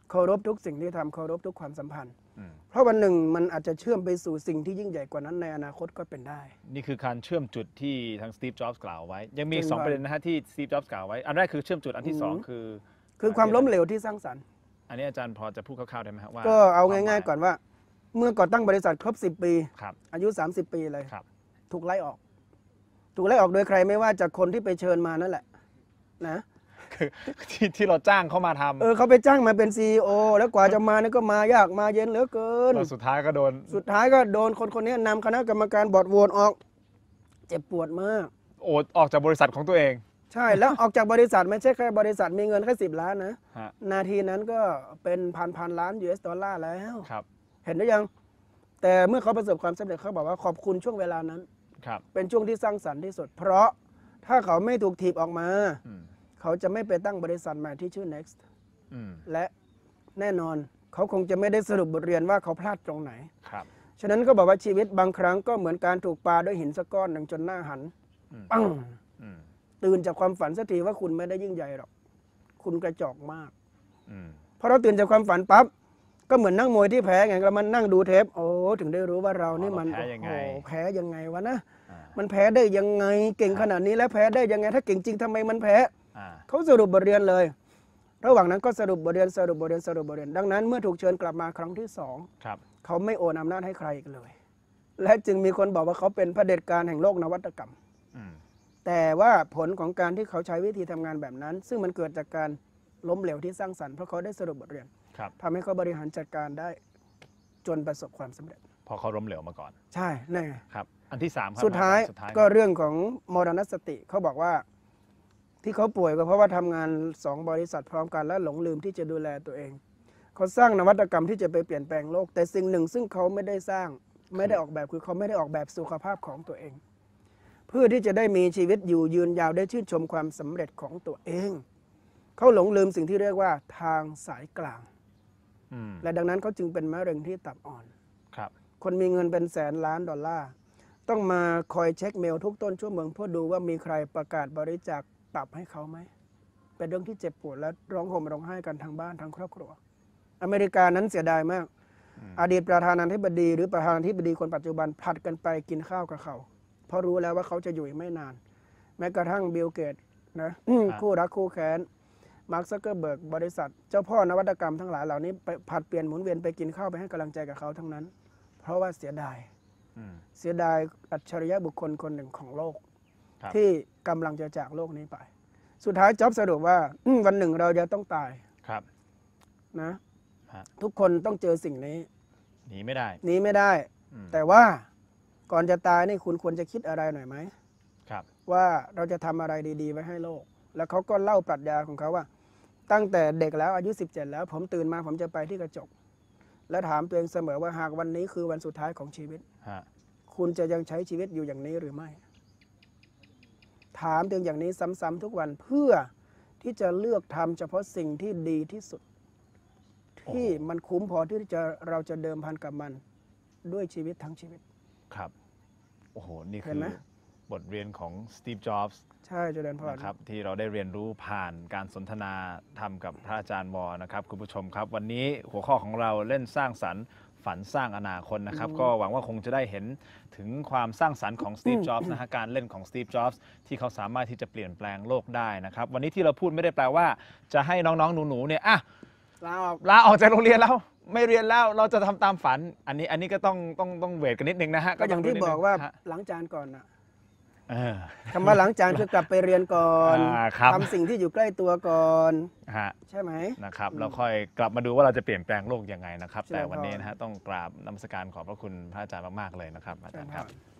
เคารพทุกสิ่งที่ทำเคารพทุกความสัมพันธ์อืมเพราะวันหนึ่งมันอาจจะเชื่อมไปสู่สิ่งที่ยิ่งใหญ่กว่านั้นในอนาคตก็เป็นได้นี่คือการเชื่อมจุดที่ทางสตีฟจ็อบส์กล่าวไว้ ยังมีจริง 2 ครับประเด็นนะฮะที่สตีฟจ็อบส์กล่าวไว้ อันแรกคือเชื่อมจุดอันที่ 2 คือความล้มเหลวที่สร้างสรรค์อันนี้อาจารย์พอจะพูดคร่าวๆได้ไหมครับว่าก็เอาง่ายๆก่อนว่า เมื่อก่อตั้งบริษัทครบ 10 ปีครับอายุ 30 ปีเลยครับถูกไล่ออก ถูกไล่ออกโดยใครไม่ว่าจากคนที่ไปเชิญมานั่นแหละนะคือที่เราจ้างเข้ามาทำเขาไปจ้างมาเป็น CEO แล้วกว่าจะมานี่ก็มายากมาเย็นเหลือเกินแล้วสุดท้ายก็โดนสุดท้ายก็โดนคนคนนี้นำคณะกรรมการบอร์ดโหวตออก เจ็บปวดมากโอดออกจากบริษัทของตัวเองใช่แล้วออกจากบริษัทไม่ใช่แค่บริษัทมีเงินแค่10 ล้านนะฮะนาทีนั้นก็เป็นพันล้าน US ดอลลาร์แล้วครับเห็นหรือยัง แต่เมื่อเขาประสบความสำเร็จเขาบอกว่าขอบคุณช่วงเวลานั้นครับเป็นช่วงที่สร้างสรรค์ที่สุด เพราะถ้าเขาไม่ถูกถีบออกมาอืมเขาจะไม่ไปตั้งบริษัทใหม่ที่ชื่อ Next อืมและแน่นอนเขาคงจะไม่ได้สรุปบทเรียนว่าเขาพลาดตรงไหนครับฉะนั้นก็บอกว่าชีวิตบางครั้งก็เหมือนการถูกปาด้วยหินสักก้อนหนึ่งจนหน้าหันอืมปังอืมตื่นจากความฝันสักทีว่าคุณไม่ได้ยิ่งใหญ่หรอก คุณกระจอกมากอืมพอเราตื่นจากความฝันปั๊บก็เหมือนนั่งมวยที่แพ้ไงเรามันนั่งดูเทปโอ้ถึงได้รู้ว่าเรานี่มันแพ้ยังไงโอ้โหแพ้ยังไงวะนะอ่ามันแพ้ได้ยังไงเก่งขนาดนี้แล้วแพ้ได้ยังไง ถ้าเก่งจริงทำไมมันแพ้อ่าเขาสรุปบทเรียนเลย ระหว่างนั้นก็สรุปบทเรียนสรุปบทเรียนสรุปบทเรียนดังนั้นเมื่อถูกเชิญกลับมาครั้งที่สองครับเขาไม่โอนอำนาจให้ใครอีกเลย และจึงมีคนบอกว่าเขาเป็นเผด็จการแห่งโลกนวัตกรรมอืมแต่ว่าผลของการที่เขาใช้วิธีทำงานแบบนั้น ซึ่งมันเกิดจากการล้มเหลวที่สร้างสรรค์เพราะเขาได้สรุปบทเรียนครับทำให้เขาบริหารจัดการได้จนประสบความสำเร็จพอเขาล้มเหลวมาก่อนใช่แน่ครับ อันที่ 3 ครับสุดท้ายสุดท้ายก็เรื่องของมรณสติเขาบอกว่าที่เขาป่วยก็เพราะว่าทำงาน2 บริษัทพร้อมกันและหลงลืมที่จะดูแลตัวเอง เขาสร้างนวัตกรรมที่จะไปเปลี่ยนแปลงโลก แต่สิ่งหนึ่งซึ่งเขาไม่ได้สร้างไม่ได้ออกแบบคือเขาไม่ได้ออกแบบสุขภาพของตัวเอง เพื่อที่จะได้มีชีวิตอยู่ยืนยาวได้ชื่นชมความสำเร็จของตัวเอง เขาหลงลืมสิ่งที่เรียกว่าทางสายกลางอืมและดังนั้นเขาจึงเป็นมะเร็งที่ตับอ่อนครับคนมีเงินเป็นแสนล้านดอลลาร์ต้องมาคอยเช็คเมลทุกต้นชั่วโมงเพื่อดูว่ามีใครประกาศบริจาคตับให้เขาไหม เป็นเรื่องที่เจ็บปวดและร้องห่มร้องไห้กันทั้งบ้านทั้งครอบครัว อเมริกานั้นเสียดายมาก อดีตประธานาธิบดีหรือประธานาธิบดีคนปัจจุบันผลัดกันไปกินข้าวกับเขา เพราะรู้แล้วว่าเขาจะอยู่อีกไม่นาน แม้กระทั่งบิลเกตนะคู่รักคู่แค้นมาร์คซักเกอร์เบิร์กบริษัท เจ้าพ่อนวัตกรรมทั้งหลายเหล่านี้ไปผลัดเปลี่ยนหมุนเวียนไปกินข้าวไปให้กำลังใจกับเขาทั้งนั้น เพราะว่าเสียดายอืมเสียดายอัจฉริยะบุคคลคนหนึ่งของโลกครับที่กำลังจะจากโลกนี้ไป สุดท้ายจ็อบสรุปว่าวันหนึ่งเราจะต้องตายครับนะฮะทุกคนต้องเจอสิ่งนี้หนีไม่ได้หนีไม่ได้อืมแต่ว่าก่อนจะตายนี่คุณควรจะคิดอะไรหน่อยไหมครับว่าเราจะทำอะไรดีๆไว้ให้โลก แล้วเขาก็เล่าปรัชญาของเขาว่า ตั้งแต่เด็กแล้วอายุ 17 แล้ว ผมตื่นมาผมจะไปที่กระจก และถามตัวเองเสมอว่าหากวันนี้คือวันสุดท้ายของชีวิตฮะคุณจะยังใช้ชีวิตอยู่อย่างนี้หรือไม่ ถามตัวเองอย่างนี้ซ้ำๆทุกวันเพื่อที่จะเลือกทำเฉพาะสิ่งที่ดีที่สุด ที่มันคุ้มพอที่เราจะเดิมพันกับมันด้วยชีวิตทั้งชีวิตครับ โอ้โห นี่เห็คืนอไหมบทเรียนของสตีฟ จ็อบส์ใช่เจริญพรนะครับที่เราได้เรียนรู้ผ่านการสนทนาทำกับพระอาจารย์วอนะครับคุณผู้ชมครับ วันนี้หัวข้อของเราเล่นสร้างสรรค์ฝันสร้างอนาคตนะครับ ก็หวังว่าคงจะได้เห็นถึงความสร้างสรรค์ของสตีฟ จ็อบส์นะฮะการเล่นของสตีฟ จ็อบส์ที่เขาสามารถที่จะเปลี่ยนแปลงโลกได้นะครับ วันนี้ที่เราพูดไม่ได้แปลว่าจะให้น้องๆหนูๆเนี่ยอ่ะลาออกลาออกจากโรงเรียนแล้วไม่เรียนแล้วเราจะทำตามฝัน อันนี้ก็ต้องเวทกันนิดนึงนะฮะก็อย่างที่ต้ดูนิดนึบอกว่าฮะล้างจานก่อนนะเออคำว่าล้างจานคือกลับไปเรียนก่อนครับทำสิ่งที่อยู่ใกล้ตัวก่อนฮะใช่ไหมนะครับแล้วค่อยกลับมาดูว่าเราจะเปลี่ยนแปลงโลกยังไงนะครับใช่แต่วันนี้ครับนะฮะต้องกราบนมัสการขอบพระคุณพระอาจารย์มากๆเลยนะครับอาจารย์ครับใช่